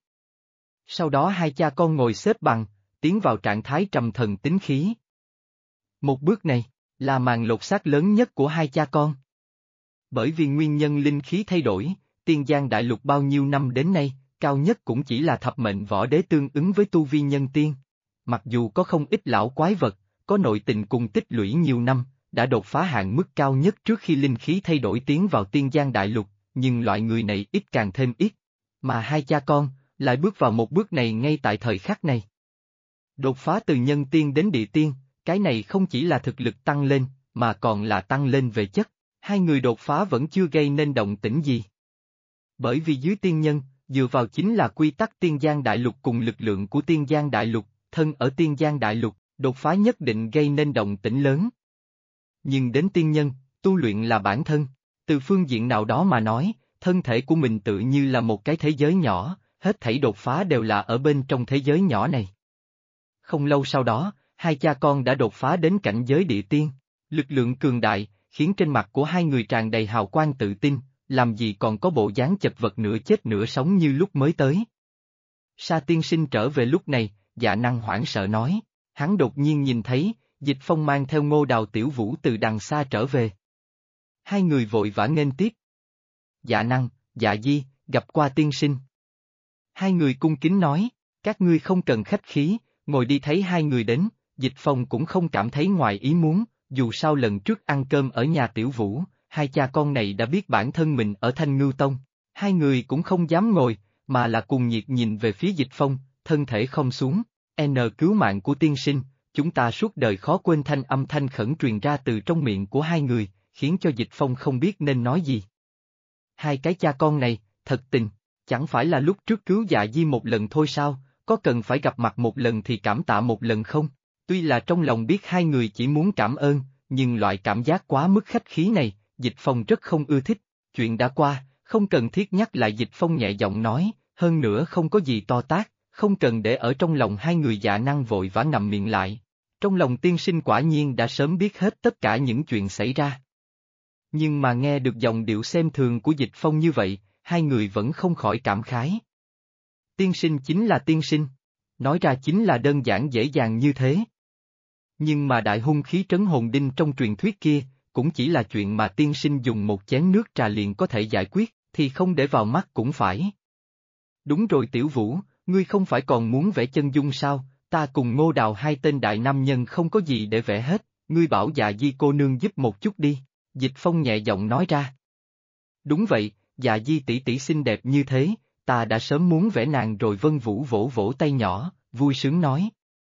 Sau đó hai cha con ngồi xếp bằng, tiến vào trạng thái trầm thần tính khí. Một bước này, là màn lột xác lớn nhất của hai cha con. Bởi vì nguyên nhân linh khí thay đổi, Tiên Giang Đại Lục bao nhiêu năm đến nay, cao nhất cũng chỉ là thập mệnh võ đế tương ứng với tu vi nhân tiên. Mặc dù có không ít lão quái vật, có nội tình cùng tích lũy nhiều năm, đã đột phá hạn mức cao nhất trước khi linh khí thay đổi tiến vào Tiên Giang Đại Lục, nhưng loại người này ít càng thêm ít. Mà hai cha con, lại bước vào một bước này ngay tại thời khắc này. Đột phá từ nhân tiên đến địa tiên, cái này không chỉ là thực lực tăng lên, mà còn là tăng lên về chất. Hai người đột phá vẫn chưa gây nên động tĩnh gì. Bởi vì dưới tiên nhân, dựa vào chính là quy tắc Tiên Giang Đại Lục cùng lực lượng của Tiên Giang Đại Lục, thân ở Tiên Giang Đại Lục, đột phá nhất định gây nên động tĩnh lớn. Nhưng đến tiên nhân, tu luyện là bản thân, từ phương diện nào đó mà nói, thân thể của mình tự như là một cái thế giới nhỏ, hết thảy đột phá đều là ở bên trong thế giới nhỏ này. Không lâu sau đó, hai cha con đã đột phá đến cảnh giới địa tiên, lực lượng cường đại, khiến trên mặt của hai người tràn đầy hào quang tự tin, làm gì còn có bộ dáng chật vật nửa chết nửa sống như lúc mới tới. Sa tiên sinh trở về lúc này, Dạ Năng hoảng sợ nói, hắn đột nhiên nhìn thấy, Dịch Phong mang theo Ngô Đào Tiểu Vũ từ đằng xa trở về. Hai người vội vã nghênh tiếp. Dạ Năng, Dạ Di, gặp qua tiên sinh. Hai người cung kính nói, các ngươi không cần khách khí, ngồi đi. Thấy hai người đến, Dịch Phong cũng không cảm thấy ngoài ý muốn, dù sao lần trước ăn cơm ở nhà Tiểu Vũ, hai cha con này đã biết bản thân mình ở Thanh Ngưu Tông, hai người cũng không dám ngồi, mà là cùng nhiệt nhìn về phía Dịch Phong, thân thể không xuống. Cứu mạng của tiên sinh, chúng ta suốt đời khó quên. Thanh âm thanh khẩn truyền ra từ trong miệng của hai người, khiến cho Dịch Phong không biết nên nói gì. Hai cái cha con này, thật tình, chẳng phải là lúc trước cứu Dạ Di một lần thôi sao, có cần phải gặp mặt một lần thì cảm tạ một lần không? Tuy là trong lòng biết hai người chỉ muốn cảm ơn, nhưng loại cảm giác quá mức khách khí này, Dịch Phong rất không ưa thích. Chuyện đã qua, không cần thiết nhắc lại. Dịch Phong nhẹ giọng nói, hơn nữa không có gì to tát, không cần để ở trong lòng. Hai người Dạ Năng vội vã ngậm miệng lại. Trong lòng tiên sinh quả nhiên đã sớm biết hết tất cả những chuyện xảy ra. Nhưng mà nghe được giọng điệu xem thường của Dịch Phong như vậy, hai người vẫn không khỏi cảm khái. Tiên sinh chính là tiên sinh. Nói ra chính là đơn giản dễ dàng như thế. Nhưng mà đại hung khí trấn hồn đinh trong truyền thuyết kia, cũng chỉ là chuyện mà tiên sinh dùng một chén nước trà liền có thể giải quyết, thì không để vào mắt cũng phải. Đúng rồi Tiểu Vũ, ngươi không phải còn muốn vẽ chân dung sao? Ta cùng Ngô Đào hai tên đại nam nhân không có gì để vẽ hết, ngươi bảo Dạ Di cô nương giúp một chút đi. Dịch Phong nhẹ giọng nói ra. Đúng vậy, Dạ Di tỷ tỷ xinh đẹp như thế, ta đã sớm muốn vẽ nàng rồi. Vân Vũ vỗ vỗ tay nhỏ, vui sướng nói.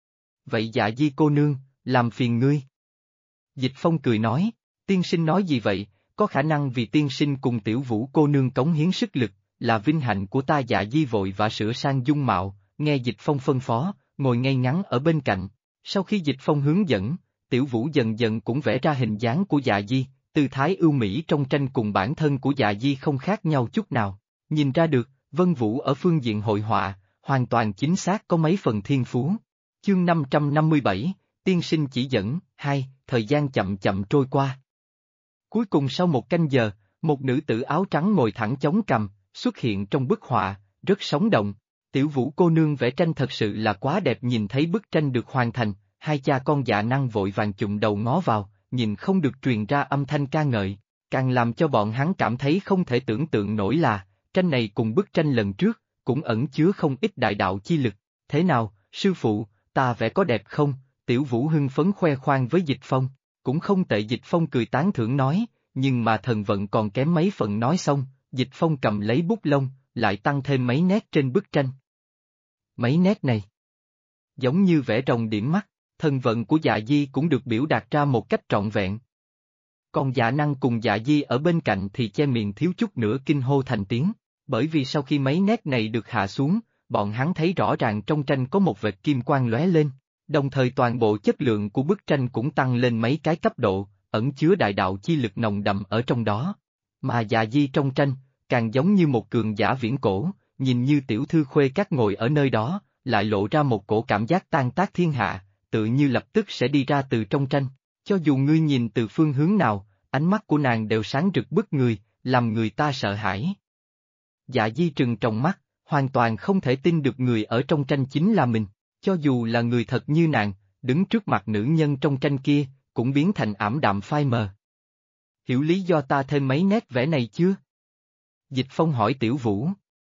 Vậy Dạ Di cô nương, làm phiền ngươi. Dịch Phong cười nói, tiên sinh nói gì vậy, có khả năng vì tiên sinh cùng Tiểu Vũ cô nương cống hiến sức lực, là vinh hạnh của ta. Dạ Di vội và sửa sang dung mạo, nghe Dịch Phong phân phó, ngồi ngay ngắn ở bên cạnh. Sau khi Dịch Phong hướng dẫn, Tiểu Vũ dần dần cũng vẽ ra hình dáng của Dạ Di, tư thái ưu mỹ trong tranh cùng bản thân của Dạ Di không khác nhau chút nào. Nhìn ra được, Vân Vũ ở phương diện hội họa, hoàn toàn chính xác có mấy phần thiên phú. Chương 557, tiên sinh chỉ dẫn. Hai, thời gian chậm chậm trôi qua. Cuối cùng sau một canh giờ, một nữ tử áo trắng ngồi thẳng chống cằm, xuất hiện trong bức họa, rất sống động. Tiểu Vũ cô nương vẽ tranh thật sự là quá đẹp. Nhìn thấy bức tranh được hoàn thành, hai cha con Dạ Năng vội vàng chụm đầu ngó vào, nhìn không được truyền ra âm thanh ca ngợi, càng làm cho bọn hắn cảm thấy không thể tưởng tượng nổi là, tranh này cùng bức tranh lần trước, cũng ẩn chứa không ít đại đạo chi lực. Thế nào, sư phụ, ta vẽ có đẹp không? Tiểu Vũ hưng phấn khoe khoang với Dịch Phong, cũng không tệ. Dịch Phong cười tán thưởng nói, nhưng mà thần vận còn kém mấy phần nói xong, Dịch Phong cầm lấy bút lông, lại tăng thêm mấy nét trên bức tranh. Mấy nét này giống như vẽ rồng điểm mắt, thần vận của Dạ Di cũng được biểu đạt ra một cách trọn vẹn. Còn Dạ Năng cùng Dạ Di ở bên cạnh thì che miệng thiếu chút nữa kinh hô thành tiếng, bởi vì sau khi mấy nét này được hạ xuống, bọn hắn thấy rõ ràng trong tranh có một vệt kim quang lóe lên, đồng thời toàn bộ chất lượng của bức tranh cũng tăng lên mấy cái cấp độ, ẩn chứa đại đạo chi lực nồng đậm ở trong đó. Mà Dạ Di trong tranh, càng giống như một cường giả viễn cổ, nhìn như tiểu thư khuê các ngồi ở nơi đó, lại lộ ra một cổ cảm giác tan tác thiên hạ, tự như lập tức sẽ đi ra từ trong tranh. Cho dù ngươi nhìn từ phương hướng nào, ánh mắt của nàng đều sáng rực bức người, làm người ta sợ hãi. Dạ Di trừng tròng mắt, hoàn toàn không thể tin được người ở trong tranh chính là mình, cho dù là người thật như nàng, đứng trước mặt nữ nhân trong tranh kia, cũng biến thành ảm đạm phai mờ. Hiểu lý do ta thêm mấy nét vẽ này chưa? Dịch Phong hỏi Tiểu Vũ.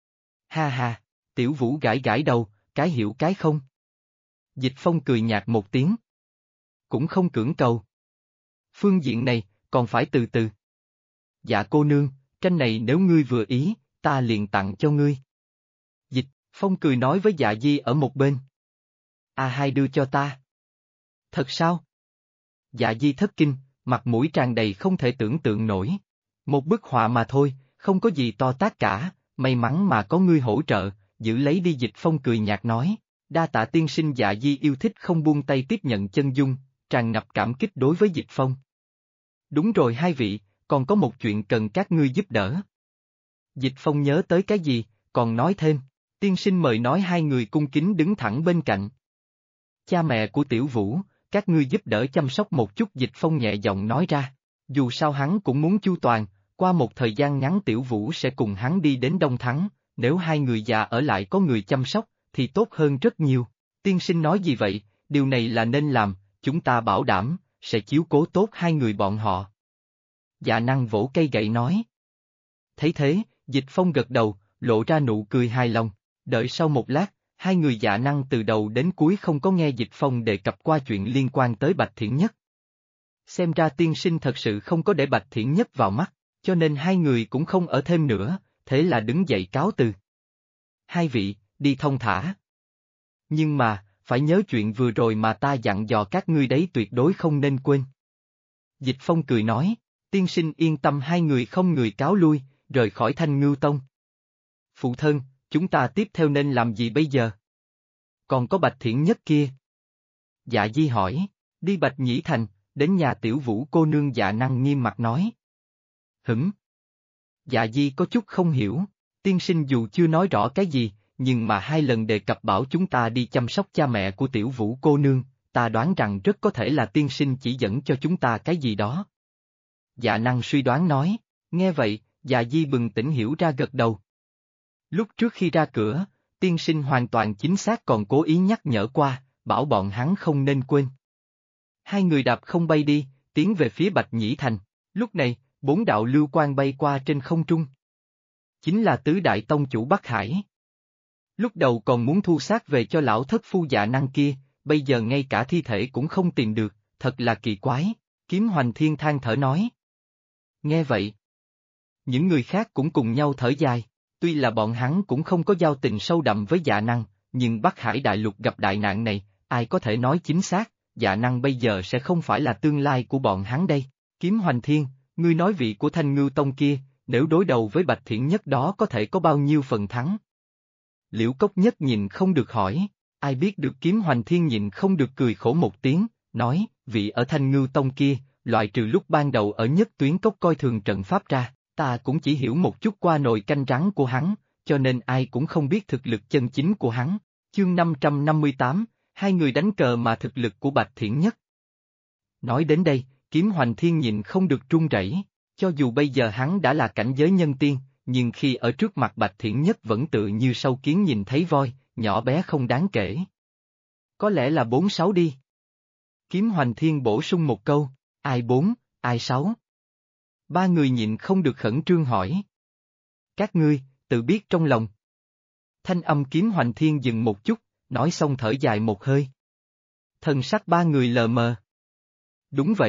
Ha ha, Tiểu Vũ gãi gãi đầu, cái hiểu cái không. Dịch Phong cười nhạt một tiếng. Cũng không cưỡng cầu. Phương diện này, còn phải từ từ. Dạ cô nương, tranh này nếu ngươi vừa ý, ta liền tặng cho ngươi. Dịch Phong cười nói với Dạ Di ở một bên. Hai đưa cho ta. Thật sao? Dạ Di thất kinh, mặt mũi tràn đầy không thể tưởng tượng nổi. Một bức họa mà thôi, không có gì to tát cả, may mắn mà có ngươi hỗ trợ, giữ lấy đi. Dịch Phong cười nhạt nói. Đa tạ tiên sinh. Dạ Di yêu thích không buông tay tiếp nhận chân dung, tràn ngập cảm kích đối với Dịch Phong. Đúng rồi hai vị, còn có một chuyện cần các ngươi giúp đỡ. Dịch Phong nhớ tới cái gì, còn nói thêm, tiên sinh mời nói. Hai người cung kính đứng thẳng bên cạnh. Cha mẹ của Tiểu Vũ, các ngươi giúp đỡ chăm sóc một chút. Dịch Phong nhẹ giọng nói ra, dù sao hắn cũng muốn chu toàn, qua một thời gian ngắn Tiểu Vũ sẽ cùng hắn đi đến Đông Thắng, nếu hai người già ở lại có người chăm sóc, thì tốt hơn rất nhiều. Tiên sinh nói gì vậy, điều này là nên làm, chúng ta bảo đảm, sẽ chiếu cố tốt hai người bọn họ. Dạ Năng vỗ cây gậy nói. Thấy thế, Dịch Phong gật đầu, lộ ra nụ cười hài lòng, đợi sau một lát, hai người Dạ Năng từ đầu đến cuối không có nghe Dịch Phong đề cập qua chuyện liên quan tới Bạch Thiển Nhất. Xem ra tiên sinh thật sự không có để Bạch Thiển Nhất vào mắt, cho nên hai người cũng không ở thêm nữa, thế là đứng dậy cáo từ. Hai vị, đi thông thả. Nhưng mà, phải nhớ chuyện vừa rồi mà ta dặn dò các ngươi đấy, tuyệt đối không nên quên. Dịch Phong cười nói, tiên sinh yên tâm. Hai người không người cáo lui, rời khỏi Thanh Ngưu Tông. Phụ thân, chúng ta tiếp theo nên làm gì bây giờ? Còn có Bạch Thiển Nhất kia. Dạ Di hỏi, đi Bạch Nhĩ Thành, đến nhà Tiểu Vũ cô nương. Dạ Năng nghiêm mặt nói. Dạ Di có chút không hiểu, tiên sinh dù chưa nói rõ cái gì, nhưng mà hai lần đề cập bảo chúng ta đi chăm sóc cha mẹ của Tiểu Vũ cô nương, ta đoán rằng rất có thể là tiên sinh chỉ dẫn cho chúng ta cái gì đó. Dạ Năng suy đoán nói, nghe vậy, Dạ Di bừng tỉnh hiểu ra gật đầu. Lúc trước khi ra cửa, tiên sinh hoàn toàn chính xác còn cố ý nhắc nhở qua, bảo bọn hắn không nên quên. Hai người đạp không bay đi, tiến về phía Bạch Nhĩ Thành, lúc này, 4 đạo lưu quang bay qua trên không trung. Chính là tứ đại tông chủ Bắc Hải. Lúc đầu còn muốn thu xác về cho lão thất phu Dạ Năng kia, bây giờ ngay cả thi thể cũng không tìm được, thật là kỳ quái. Kiếm Hoành Thiên than thở nói. Nghe vậy, những người khác cũng cùng nhau thở dài, tuy là bọn hắn cũng không có giao tình sâu đậm với Dạ Năng, nhưng Bắc Hải đại lục gặp đại nạn này, ai có thể nói chính xác, Dạ Năng bây giờ sẽ không phải là tương lai của bọn hắn đây. Kiếm Hoành Thiên, ngươi nói vị của Thanh Ngưu Tông kia, nếu đối đầu với Bạch Thiển Nhất đó có thể có bao nhiêu phần thắng? Liễu Cốc Nhất nhìn không được hỏi, ai biết được. Kiếm Hoành Thiên nhìn không được cười khổ một tiếng, nói, vị ở Thanh Ngưu Tông kia, loại trừ lúc ban đầu ở Nhất Tuyến Cốc coi thường trận pháp ra, ta cũng chỉ hiểu một chút qua nồi canh rắn của hắn, cho nên ai cũng không biết thực lực chân chính của hắn. Chương 558, hai người đánh cờ mà thực lực của Bạch Thiển Nhất. Nói đến đây, Kiếm Hoành Thiên nhìn không được run rẩy, cho dù bây giờ hắn đã là cảnh giới nhân tiên, nhưng khi ở trước mặt Bạch Thiển Nhất vẫn tự như sâu kiến nhìn thấy voi, nhỏ bé không đáng kể. Có lẽ là 4-6 đi. Kiếm Hoành Thiên bổ sung một câu, ai 4, ai 6? Ba người nhịn không được khẩn trương hỏi. Các ngươi, tự biết trong lòng. Thanh âm Kiếm Hoành Thiên dừng một chút, nói xong thở dài một hơi. Thần sắc ba người lờ mờ. Đúng vậy,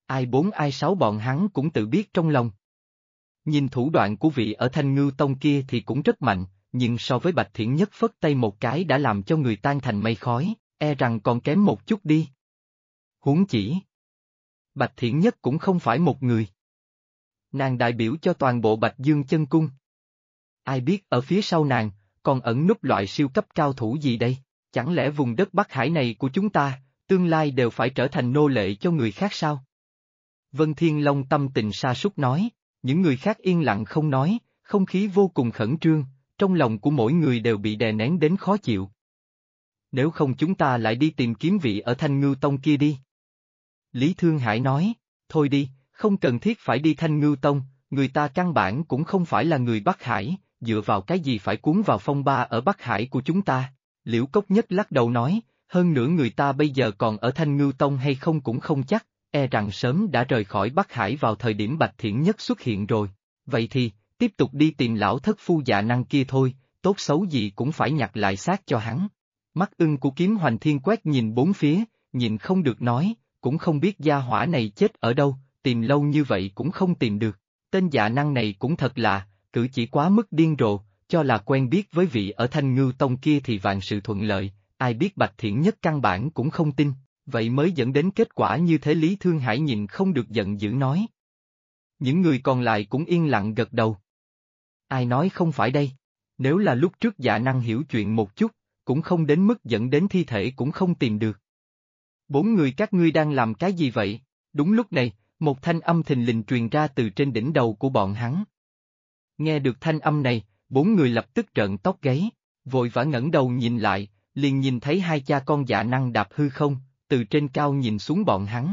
Ai bốn ai sáu bọn hắn cũng tự biết trong lòng. Nhìn thủ đoạn của vị ở Thanh Ngưu Tông kia thì cũng rất mạnh, nhưng so với Bạch Thiển Nhất phất tay một cái đã làm cho người tan thành mây khói, e rằng còn kém một chút đi. Huống chỉ, Bạch Thiển Nhất cũng không phải một người. Nàng đại biểu cho toàn bộ Bạch Dương Chân Cung. Ai biết ở phía sau nàng, còn ẩn núp loại siêu cấp cao thủ gì đây? Chẳng lẽ vùng đất Bắc Hải này của chúng ta, tương lai đều phải trở thành nô lệ cho người khác sao? Vân Thiên Long tâm tình sa sút nói, những người khác yên lặng không nói, không khí vô cùng khẩn trương, trong lòng của mỗi người đều bị đè nén đến khó chịu. Nếu không chúng ta lại đi tìm kiếm vị ở Thanh Ngưu Tông kia đi. Lý Thương Hải nói, thôi đi, không cần thiết phải đi Thanh Ngưu Tông, người ta căn bản cũng không phải là người Bắc Hải, dựa vào cái gì phải cuốn vào phong ba ở Bắc Hải của chúng ta. Liễu Cốc Nhất lắc đầu nói, hơn nữa người ta bây giờ còn ở Thanh Ngưu Tông hay không cũng không chắc, e rằng sớm đã rời khỏi Bắc Hải vào thời điểm Bạch Thiển Nhất xuất hiện rồi. Vậy thì, tiếp tục đi tìm lão thất phu Dạ Năng kia thôi, tốt xấu gì cũng phải nhặt lại xác cho hắn. Mắt ưng của Kiếm Hoành Thiên quét nhìn bốn phía, nhìn không được nói, cũng không biết gia hỏa này chết ở đâu, tìm lâu như vậy cũng không tìm được. Tên Dạ Năng này cũng thật là, cử chỉ quá mức điên rồ, cho là quen biết với vị ở Thanh Ngưu Tông kia thì vạn sự thuận lợi, ai biết Bạch Thiển Nhất căn bản cũng không tin, vậy mới dẫn đến kết quả như thế. Lý Thương Hải nhìn không được giận dữ nói. Những người còn lại cũng yên lặng gật đầu. Ai nói không phải đây? Nếu là lúc trước Dạ Năng hiểu chuyện một chút, cũng không đến mức dẫn đến thi thể cũng không tìm được. Bốn người các ngươi đang làm cái gì vậy? Đúng lúc này, một thanh âm thình lình truyền ra từ trên đỉnh đầu của bọn hắn. Nghe được thanh âm này, bốn người lập tức trợn tóc gáy, vội vã ngẩng đầu nhìn lại, liền nhìn thấy hai cha con Dạ Năng đạp hư không, từ trên cao nhìn xuống bọn hắn.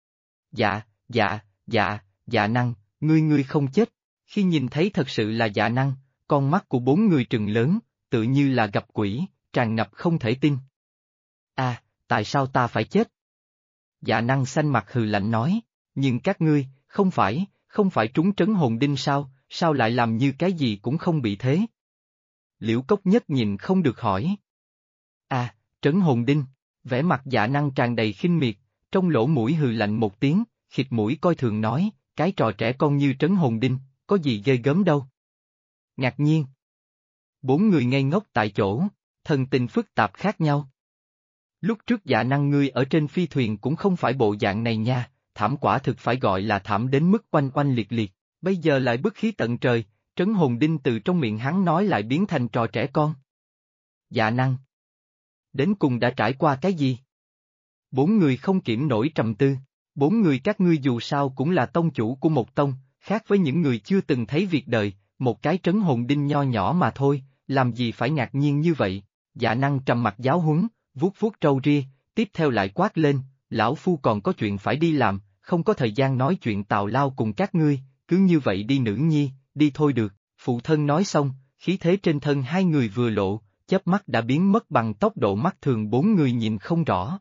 Dạ Năng, ngươi không chết. Khi nhìn thấy thật sự là Dạ Năng, con mắt của bốn người trừng lớn, tự như là gặp quỷ, tràn ngập không thể tin. Tại sao ta phải chết? Dạ Năng xanh mặt hừ lạnh nói, nhưng các ngươi, không phải trúng trấn hồn đinh sao lại làm như cái gì cũng không bị thế? Liễu Cốc Nhất nhìn không được hỏi. Trấn hồn đinh, vẻ mặt Dạ Năng tràn đầy khinh miệt, trong lỗ mũi hừ lạnh một tiếng, khịt mũi coi thường nói, cái trò trẻ con như trấn hồn đinh, có gì ghê gớm đâu. Ngạc nhiên. Bốn người ngây ngốc tại chỗ, thần tình phức tạp khác nhau. Lúc trước Dạ Năng ngươi ở trên phi thuyền cũng không phải bộ dạng này nha, thảm quả thực phải gọi là thảm đến mức oanh oanh liệt liệt, bây giờ lại bức khí tận trời, trấn hồn đinh từ trong miệng hắn nói lại biến thành trò trẻ con. Dạ Năng. Đến cùng đã trải qua cái gì? Bốn người không kiểm nổi trầm tư, bốn người các ngươi dù sao cũng là tông chủ của một tông, khác với những người chưa từng thấy việc đời, một cái trấn hồn đinh nho nhỏ mà thôi, làm gì phải ngạc nhiên như vậy? Dạ Năng trầm mặt giáo huấn, vuốt vuốt râu ria, tiếp theo lại quát lên, lão phu còn có chuyện phải đi làm, không có thời gian nói chuyện tào lao cùng các ngươi, cứ như vậy đi nữ nhi, đi thôi được. Phụ thân nói xong, khí thế trên thân hai người vừa lộ, chớp mắt đã biến mất bằng tốc độ mắt thường bốn người nhìn không rõ.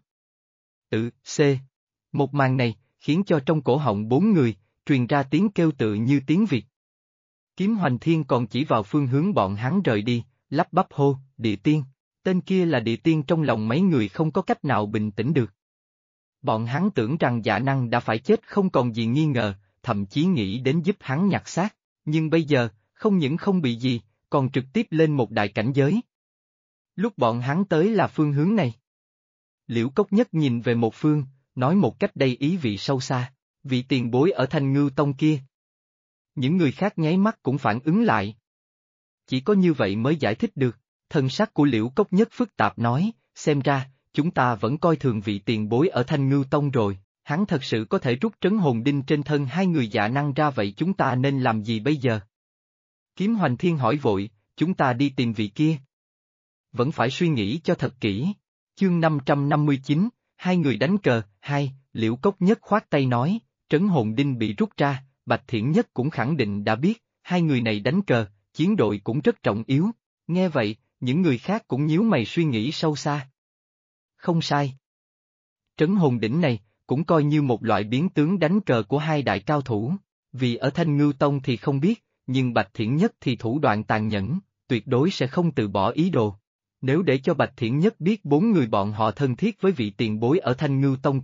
Một màn này, khiến cho trong cổ họng bốn người, truyền ra tiếng kêu tự như tiếng Việt. Kiếm Hoành Thiên còn chỉ vào phương hướng bọn hắn rời đi, lắp bắp hô, địa tiên. Tên kia là địa tiên, trong lòng mấy người không có cách nào bình tĩnh được. Bọn hắn tưởng rằng Dạ Năng đã phải chết không còn gì nghi ngờ, thậm chí nghĩ đến giúp hắn nhặt xác, nhưng bây giờ, không những không bị gì, còn trực tiếp lên một đại cảnh giới. Lúc bọn hắn tới là phương hướng này. Liễu Cốc Nhất nhìn về một phương, nói một cách đầy ý vị sâu xa, vị tiền bối ở Thanh Ngưu Tông kia. Những người khác nháy mắt cũng phản ứng lại. Chỉ có như vậy mới giải thích được, thần sắc của Liễu Cốc Nhất phức tạp nói, xem ra, chúng ta vẫn coi thường vị tiền bối ở Thanh Ngưu Tông rồi, hắn thật sự có thể rút trấn hồn đinh trên thân hai người Dạ Năng ra, vậy chúng ta nên làm gì bây giờ? Kiếm Hoành Thiên hỏi vội, chúng ta đi tìm vị kia. Vẫn phải suy nghĩ cho thật kỹ. Chương 559, hai người đánh cờ, Liễu Cốc Nhất khoát tay nói, trấn hồn đinh bị rút ra, Bạch Thiển Nhất cũng khẳng định đã biết, hai người này đánh cờ, chiến đội cũng rất trọng yếu. Nghe vậy, những người khác cũng nhíu mày suy nghĩ sâu xa. Không sai. Trấn hồn đỉnh này, cũng coi như một loại biến tướng đánh cờ của hai đại cao thủ, vì ở Thanh Ngưu Tông thì không biết, nhưng Bạch Thiển Nhất thì thủ đoạn tàn nhẫn, tuyệt đối sẽ không từ bỏ ý đồ. Nếu để cho Bạch Thiển Nhất biết bốn người bọn họ thân thiết với vị tiền bối ở Thanh Ngưu Tông kia,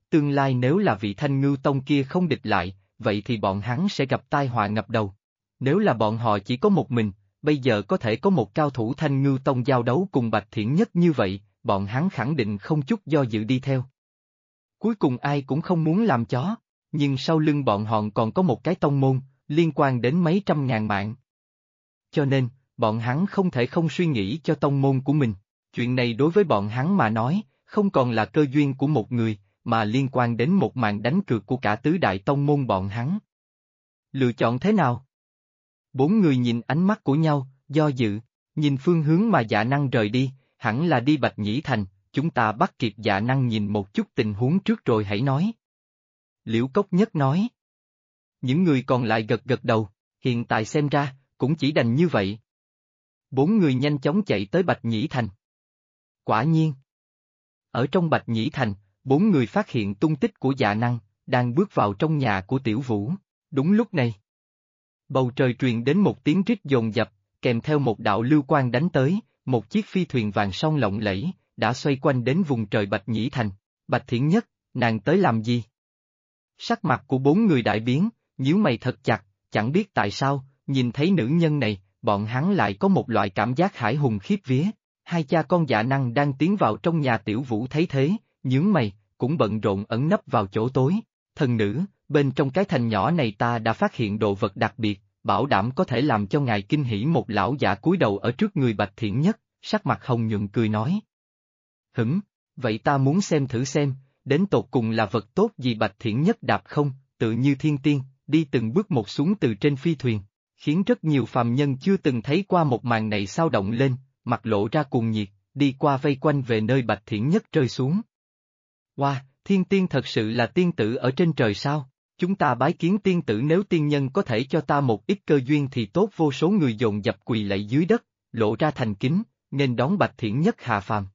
tương lai nếu là vị Thanh Ngưu Tông kia không địch lại, vậy thì bọn hắn sẽ gặp tai họa ngập đầu. Nếu là bọn họ chỉ có một mình, bây giờ có thể có một cao thủ Thanh Ngưu Tông giao đấu cùng Bạch Thiển Nhất như vậy, bọn hắn khẳng định không chút do dự đi theo. Cuối cùng ai cũng không muốn làm chó, nhưng sau lưng bọn họ còn có một cái tông môn, liên quan đến mấy trăm ngàn mạng. Cho nên, bọn hắn không thể không suy nghĩ cho tông môn của mình. Chuyện này đối với bọn hắn mà nói, không còn là cơ duyên của một người, mà liên quan đến một màn đánh cược của cả tứ đại tông môn bọn hắn. Lựa chọn thế nào? Bốn người nhìn ánh mắt của nhau, do dự, nhìn phương hướng mà Dạ Năng rời đi, hẳn là đi Bạch Nhĩ Thành, chúng ta bắt kịp Dạ Năng nhìn một chút tình huống trước rồi hãy nói. Liễu Cốc Nhất nói. Những người còn lại gật gật đầu, hiện tại xem ra, cũng chỉ đành như vậy. Bốn người nhanh chóng chạy tới Bạch Nhĩ Thành. Quả nhiên. Ở trong Bạch Nhĩ Thành, bốn người phát hiện tung tích của Dạ Năng, đang bước vào trong nhà của Tiểu Vũ. Đúng lúc này. Bầu trời truyền đến một tiếng rít dồn dập, kèm theo một đạo lưu quang đánh tới, một chiếc phi thuyền vàng son lộng lẫy, đã xoay quanh đến vùng trời Bạch Nhĩ Thành. Bạch Thiển Nhất, nàng tới làm gì? Sắc mặt của bốn người đại biến, nhíu mày thật chặt, chẳng biết tại sao, nhìn thấy nữ nhân này, bọn hắn lại có một loại cảm giác hãi hùng khiếp vía. Hai cha con Dạ Năng đang tiến vào trong nhà Tiểu Vũ thấy thế, nhướng mày, cũng bận rộn ẩn nấp vào chỗ tối. Thần nữ, bên trong cái thành nhỏ này ta đã phát hiện đồ vật đặc biệt, bảo đảm có thể làm cho ngài kinh hỉ. Một lão giả cúi đầu ở trước người Bạch Thiển Nhất, sắc mặt hồng nhuận cười nói. Vậy ta muốn xem thử xem, đến tột cùng là vật tốt gì. Bạch Thiển Nhất đạp không, tự như thiên tiên, đi từng bước một xuống từ trên phi thuyền, khiến rất nhiều phàm nhân chưa từng thấy qua một màn này sao động lên, mặt lộ ra cuồng nhiệt, đi qua vây quanh về nơi Bạch Thiển Nhất rơi xuống. Wow, thiên tiên thật sự là tiên tử ở trên trời sao? Chúng ta bái kiến tiên tử, nếu tiên nhân có thể cho ta một ít cơ duyên thì tốt. Vô số người dồn dập quỳ lạy dưới đất, lộ ra thành kính, nên đón Bạch Thiển Nhất hạ phàm.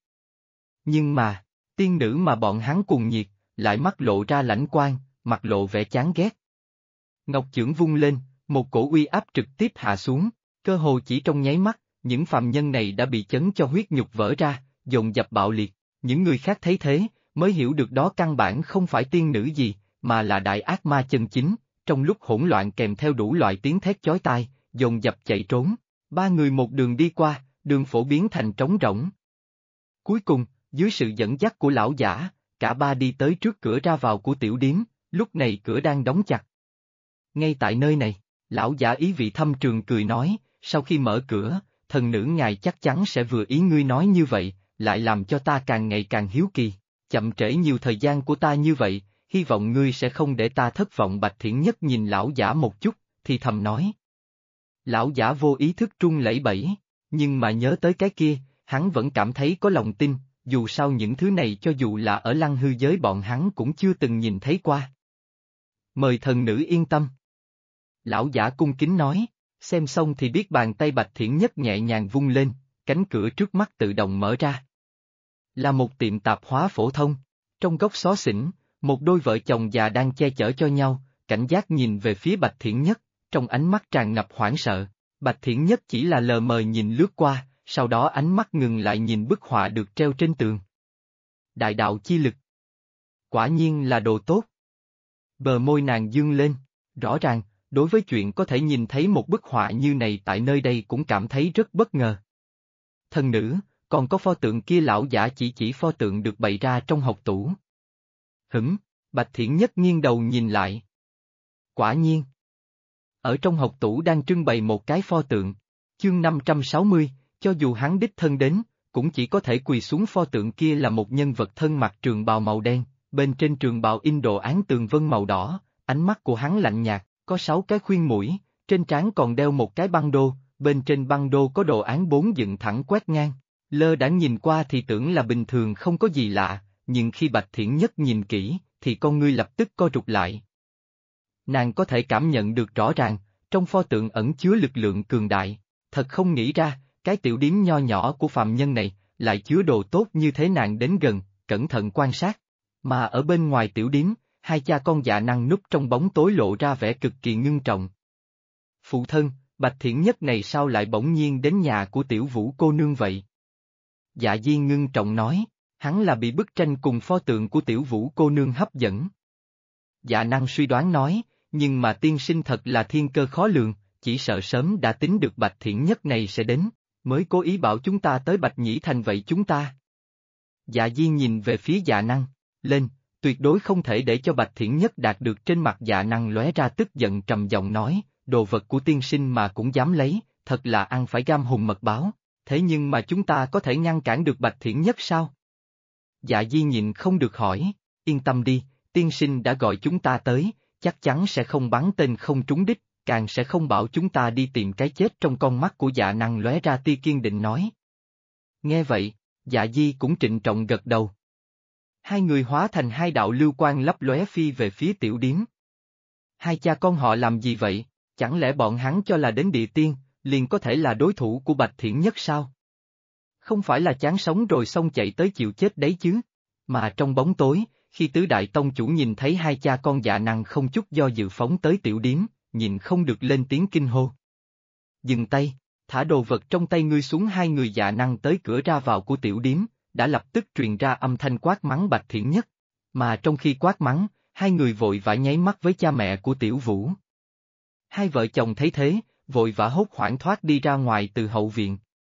Nhưng mà, tiên nữ mà bọn hắn cuồng nhiệt, lại mắt lộ ra lãnh quang, mặt lộ vẻ chán ghét. Ngọc chưởng vung lên, một cổ uy áp trực tiếp hạ xuống, cơ hồ chỉ trong nháy mắt, những phàm nhân này đã bị chấn cho huyết nhục vỡ ra, dồn dập bạo liệt. Những người khác thấy thế, mới hiểu được đó căn bản không phải tiên nữ gì, mà là đại ác ma chân chính. Trong lúc hỗn loạn kèm theo đủ loại tiếng thét chói tai, dồn dập chạy trốn. Ba người một đường đi qua, đường phổ biến thành trống rỗng. Cuối cùng, dưới sự dẫn dắt của lão giả, cả ba đi tới trước cửa ra vào của tiểu điếm, lúc này cửa đang đóng chặt. Ngay tại nơi này, lão giả ý vị thâm trường cười nói, sau khi mở cửa, thần nữ ngài chắc chắn sẽ vừa ý. Ngươi nói như vậy, lại làm cho ta càng ngày càng hiếu kỳ, chậm trễ nhiều thời gian của ta như vậy, hy vọng ngươi sẽ không để ta thất vọng. Bạch Thiển Nhất nhìn lão giả một chút, thì thầm nói. Lão giả vô ý thức run lẩy bẩy, nhưng mà nhớ tới cái kia, hắn vẫn cảm thấy có lòng tin, dù sao những thứ này cho dù là ở Lăng Hư giới bọn hắn cũng chưa từng nhìn thấy qua. Mời thần nữ yên tâm. Lão giả cung kính nói, xem xong thì biết. Bàn tay Bạch Thiển Nhất nhẹ nhàng vung lên, cánh cửa trước mắt tự động mở ra. Là một tiệm tạp hóa phổ thông, trong góc xó xỉnh, một đôi vợ chồng già đang che chở cho nhau, cảnh giác nhìn về phía Bạch Thiển Nhất, trong ánh mắt tràn ngập hoảng sợ. Bạch Thiển Nhất chỉ là lờ mờ nhìn lướt qua, sau đó ánh mắt ngừng lại nhìn bức họa được treo trên tường. Đại đạo chi lực. Quả nhiên là đồ tốt. Bờ môi nàng dương lên, rõ ràng, đối với chuyện có thể nhìn thấy một bức họa như này tại nơi đây cũng cảm thấy rất bất ngờ. Thần nữ, còn có pho tượng kia. Lão giả chỉ pho tượng được bày ra trong học tủ. Bạch Thiển Nhất nghiêng đầu nhìn lại. Quả nhiên. Ở trong học tủ đang trưng bày một cái pho tượng. Chương 560, cho dù hắn đích thân đến, cũng chỉ có thể quỳ xuống. Pho tượng kia là một nhân vật thân mặc trường bào màu đen, bên trên trường bào in đồ án tường vân màu đỏ, ánh mắt của hắn lạnh nhạt, có 6 cái khuyên mũi, trên trán còn đeo một cái băng đô, bên trên băng đô có đồ án 4 dựng thẳng quét ngang. Lơ đãng nhìn qua thì tưởng là bình thường không có gì lạ, nhưng khi Bạch Thiển Nhất nhìn kỹ, thì con ngươi lập tức co rụt lại. Nàng có thể cảm nhận được rõ ràng, trong pho tượng ẩn chứa lực lượng cường đại, thật không nghĩ ra, cái tiểu điếm nho nhỏ của phàm nhân này, lại chứa đồ tốt như thế. Nàng đến gần, cẩn thận quan sát, mà ở bên ngoài tiểu điếm, hai cha con Dạ Năng núp trong bóng tối lộ ra vẻ cực kỳ ngưng trọng. Phụ thân, Bạch Thiển Nhất này sao lại bỗng nhiên đến nhà của Tiểu Vũ cô nương vậy? Dạ Di ngưng trọng nói, Hắn là bị bức tranh cùng pho tượng của Tiểu Vũ cô nương hấp dẫn. Dạ Năng suy đoán nói, nhưng mà tiên sinh thật là thiên cơ khó lường, chỉ sợ sớm đã tính được Bạch Thiện Nhất này sẽ đến, mới cố ý bảo chúng ta tới Bạch Nhĩ Thành vậy chúng ta. Dạ Diên nhìn về phía Dạ Năng, lên, tuyệt đối không thể để cho Bạch Thiện Nhất đạt được. Trên mặt Dạ Năng lóe ra tức giận, trầm giọng nói, đồ vật của tiên sinh mà cũng dám lấy, thật là ăn phải gam hùng mật báo, thế nhưng mà chúng ta có thể ngăn cản được Bạch Thiện Nhất sao? Dạ Di nhịn không được hỏi, yên tâm đi, tiên sinh đã gọi chúng ta tới, chắc chắn sẽ không bắn tên không trúng đích, càng sẽ không bảo chúng ta đi tìm cái chết. Trong con mắt của Dạ Năng lóe ra tia kiên định nói. Nghe vậy, Dạ Di cũng trịnh trọng gật đầu. Hai người hóa thành hai đạo lưu quang lấp lóe phi về phía tiểu điếm. Hai cha con họ làm gì vậy, chẳng lẽ bọn hắn cho là đến địa tiên, liền có thể là đối thủ của Bạch Thiện Nhất sao? Không phải là chán sống rồi xong chạy tới chịu chết đấy chứ? Mà trong bóng tối, khi tứ đại tông chủ nhìn thấy hai cha con Dạ Năng không chút do dự phóng tới tiểu điếm, nhìn không được lên tiếng kinh hô. Dừng tay, thả đồ vật trong tay ngươi xuống. Hai người Dạ Năng tới cửa ra vào của tiểu điếm, đã lập tức truyền ra âm thanh quát mắng Bạch Thiện Nhất. Mà trong khi quát mắng, hai người vội vã nháy mắt với cha mẹ của Tiểu Vũ. Hai vợ chồng thấy thế, vội vã hốt hoảng thoát đi ra ngoài từ hậu viện.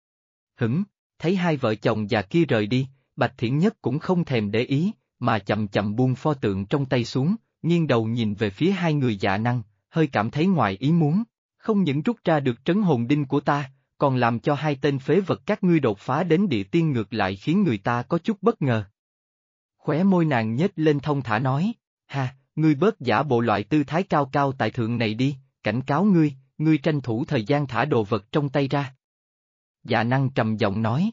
Thấy hai vợ chồng già kia rời đi, Bạch Thiện Nhất cũng không thèm để ý, mà chậm chậm buông pho tượng trong tay xuống, nghiêng đầu nhìn về phía hai người Dạ Năng, hơi cảm thấy ngoài ý muốn, không những rút ra được trấn hồn đinh của ta, còn làm cho hai tên phế vật các ngươi đột phá đến địa tiên, ngược lại khiến người ta có chút bất ngờ. Khóe môi nàng nhếch lên thong thả nói, ha, ngươi bớt giả bộ loại tư thái cao cao tại thượng này đi, cảnh cáo ngươi tranh thủ thời gian thả đồ vật trong tay ra. Dạ Năng trầm giọng nói.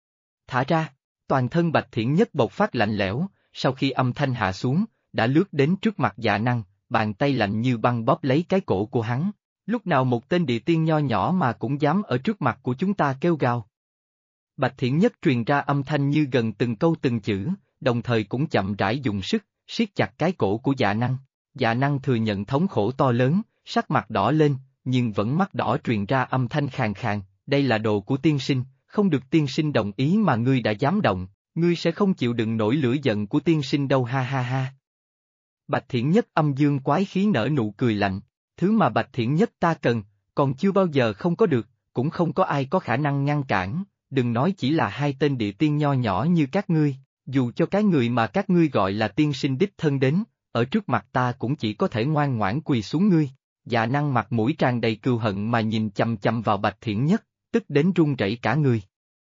Thả ra, toàn thân Bạch Thiện Nhất bộc phát lạnh lẽo, sau khi âm thanh hạ xuống, đã lướt đến trước mặt Dạ Năng, bàn tay lạnh như băng bóp lấy cái cổ của hắn. Lúc nào một tên địa tiên nho nhỏ mà cũng dám ở trước mặt của chúng ta kêu gào. Bạch Thiện Nhất truyền ra âm thanh như gần từng câu từng chữ, đồng thời cũng chậm rãi dùng sức, siết chặt cái cổ của Dạ Năng. Dạ Năng thừa nhận thống khổ to lớn, sắc mặt đỏ lên, nhưng vẫn mắt đỏ truyền ra âm thanh khàn khàn, đây là đồ của tiên sinh, không được tiên sinh đồng ý mà ngươi đã dám động, ngươi sẽ không chịu đựng nổi lửa giận của tiên sinh đâu, ha ha ha. Bạch Thiện Nhất âm dương quái khí nở nụ cười lạnh, thứ mà Bạch Thiện Nhất ta cần, còn chưa bao giờ không có được, cũng không có ai có khả năng ngăn cản, đừng nói chỉ là hai tên địa tiên nho nhỏ như các ngươi, dù cho cái người mà các ngươi gọi là tiên sinh đích thân đến, ở trước mặt ta cũng chỉ có thể ngoan ngoãn quỳ xuống ngươi. Dạ Năng mặt mũi tràn đầy cừu hận mà nhìn chằm chằm vào Bạch Thiện Nhất, tức đến run rẩy cả người.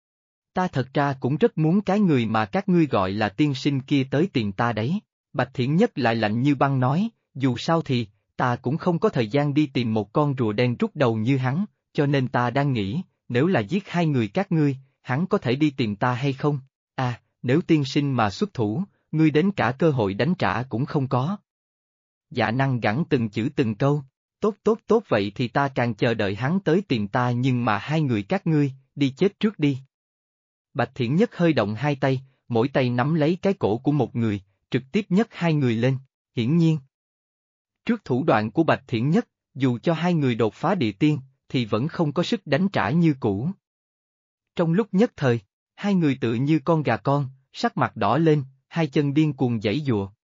Ta thật ra cũng rất muốn cái người mà các ngươi gọi là tiên sinh kia tới tìm ta đấy. Bạch Thiện Nhất lại lạnh như băng nói, dù sao thì, ta cũng không có thời gian đi tìm một con rùa đen rút đầu như hắn, cho nên ta đang nghĩ, nếu là giết hai người các ngươi, hắn có thể đi tìm ta hay không? À, nếu tiên sinh mà xuất thủ, ngươi đến cả cơ hội đánh trả cũng không có. Dạ Năng gằn từng chữ từng câu, tốt vậy thì ta càng chờ đợi hắn tới tìm ta, nhưng mà hai người các ngươi, đi chết trước đi. Bạch Thiện Nhất hơi động hai tay, mỗi tay nắm lấy cái cổ của một người, trực tiếp nhấc hai người lên, hiển nhiên. Trước thủ đoạn của Bạch Thiện Nhất, dù cho hai người đột phá địa tiên, thì vẫn không có sức đánh trả như cũ. Trong lúc nhất thời, hai người tự như con gà con, sắc mặt đỏ lên, hai chân điên cuồng giãy giụa.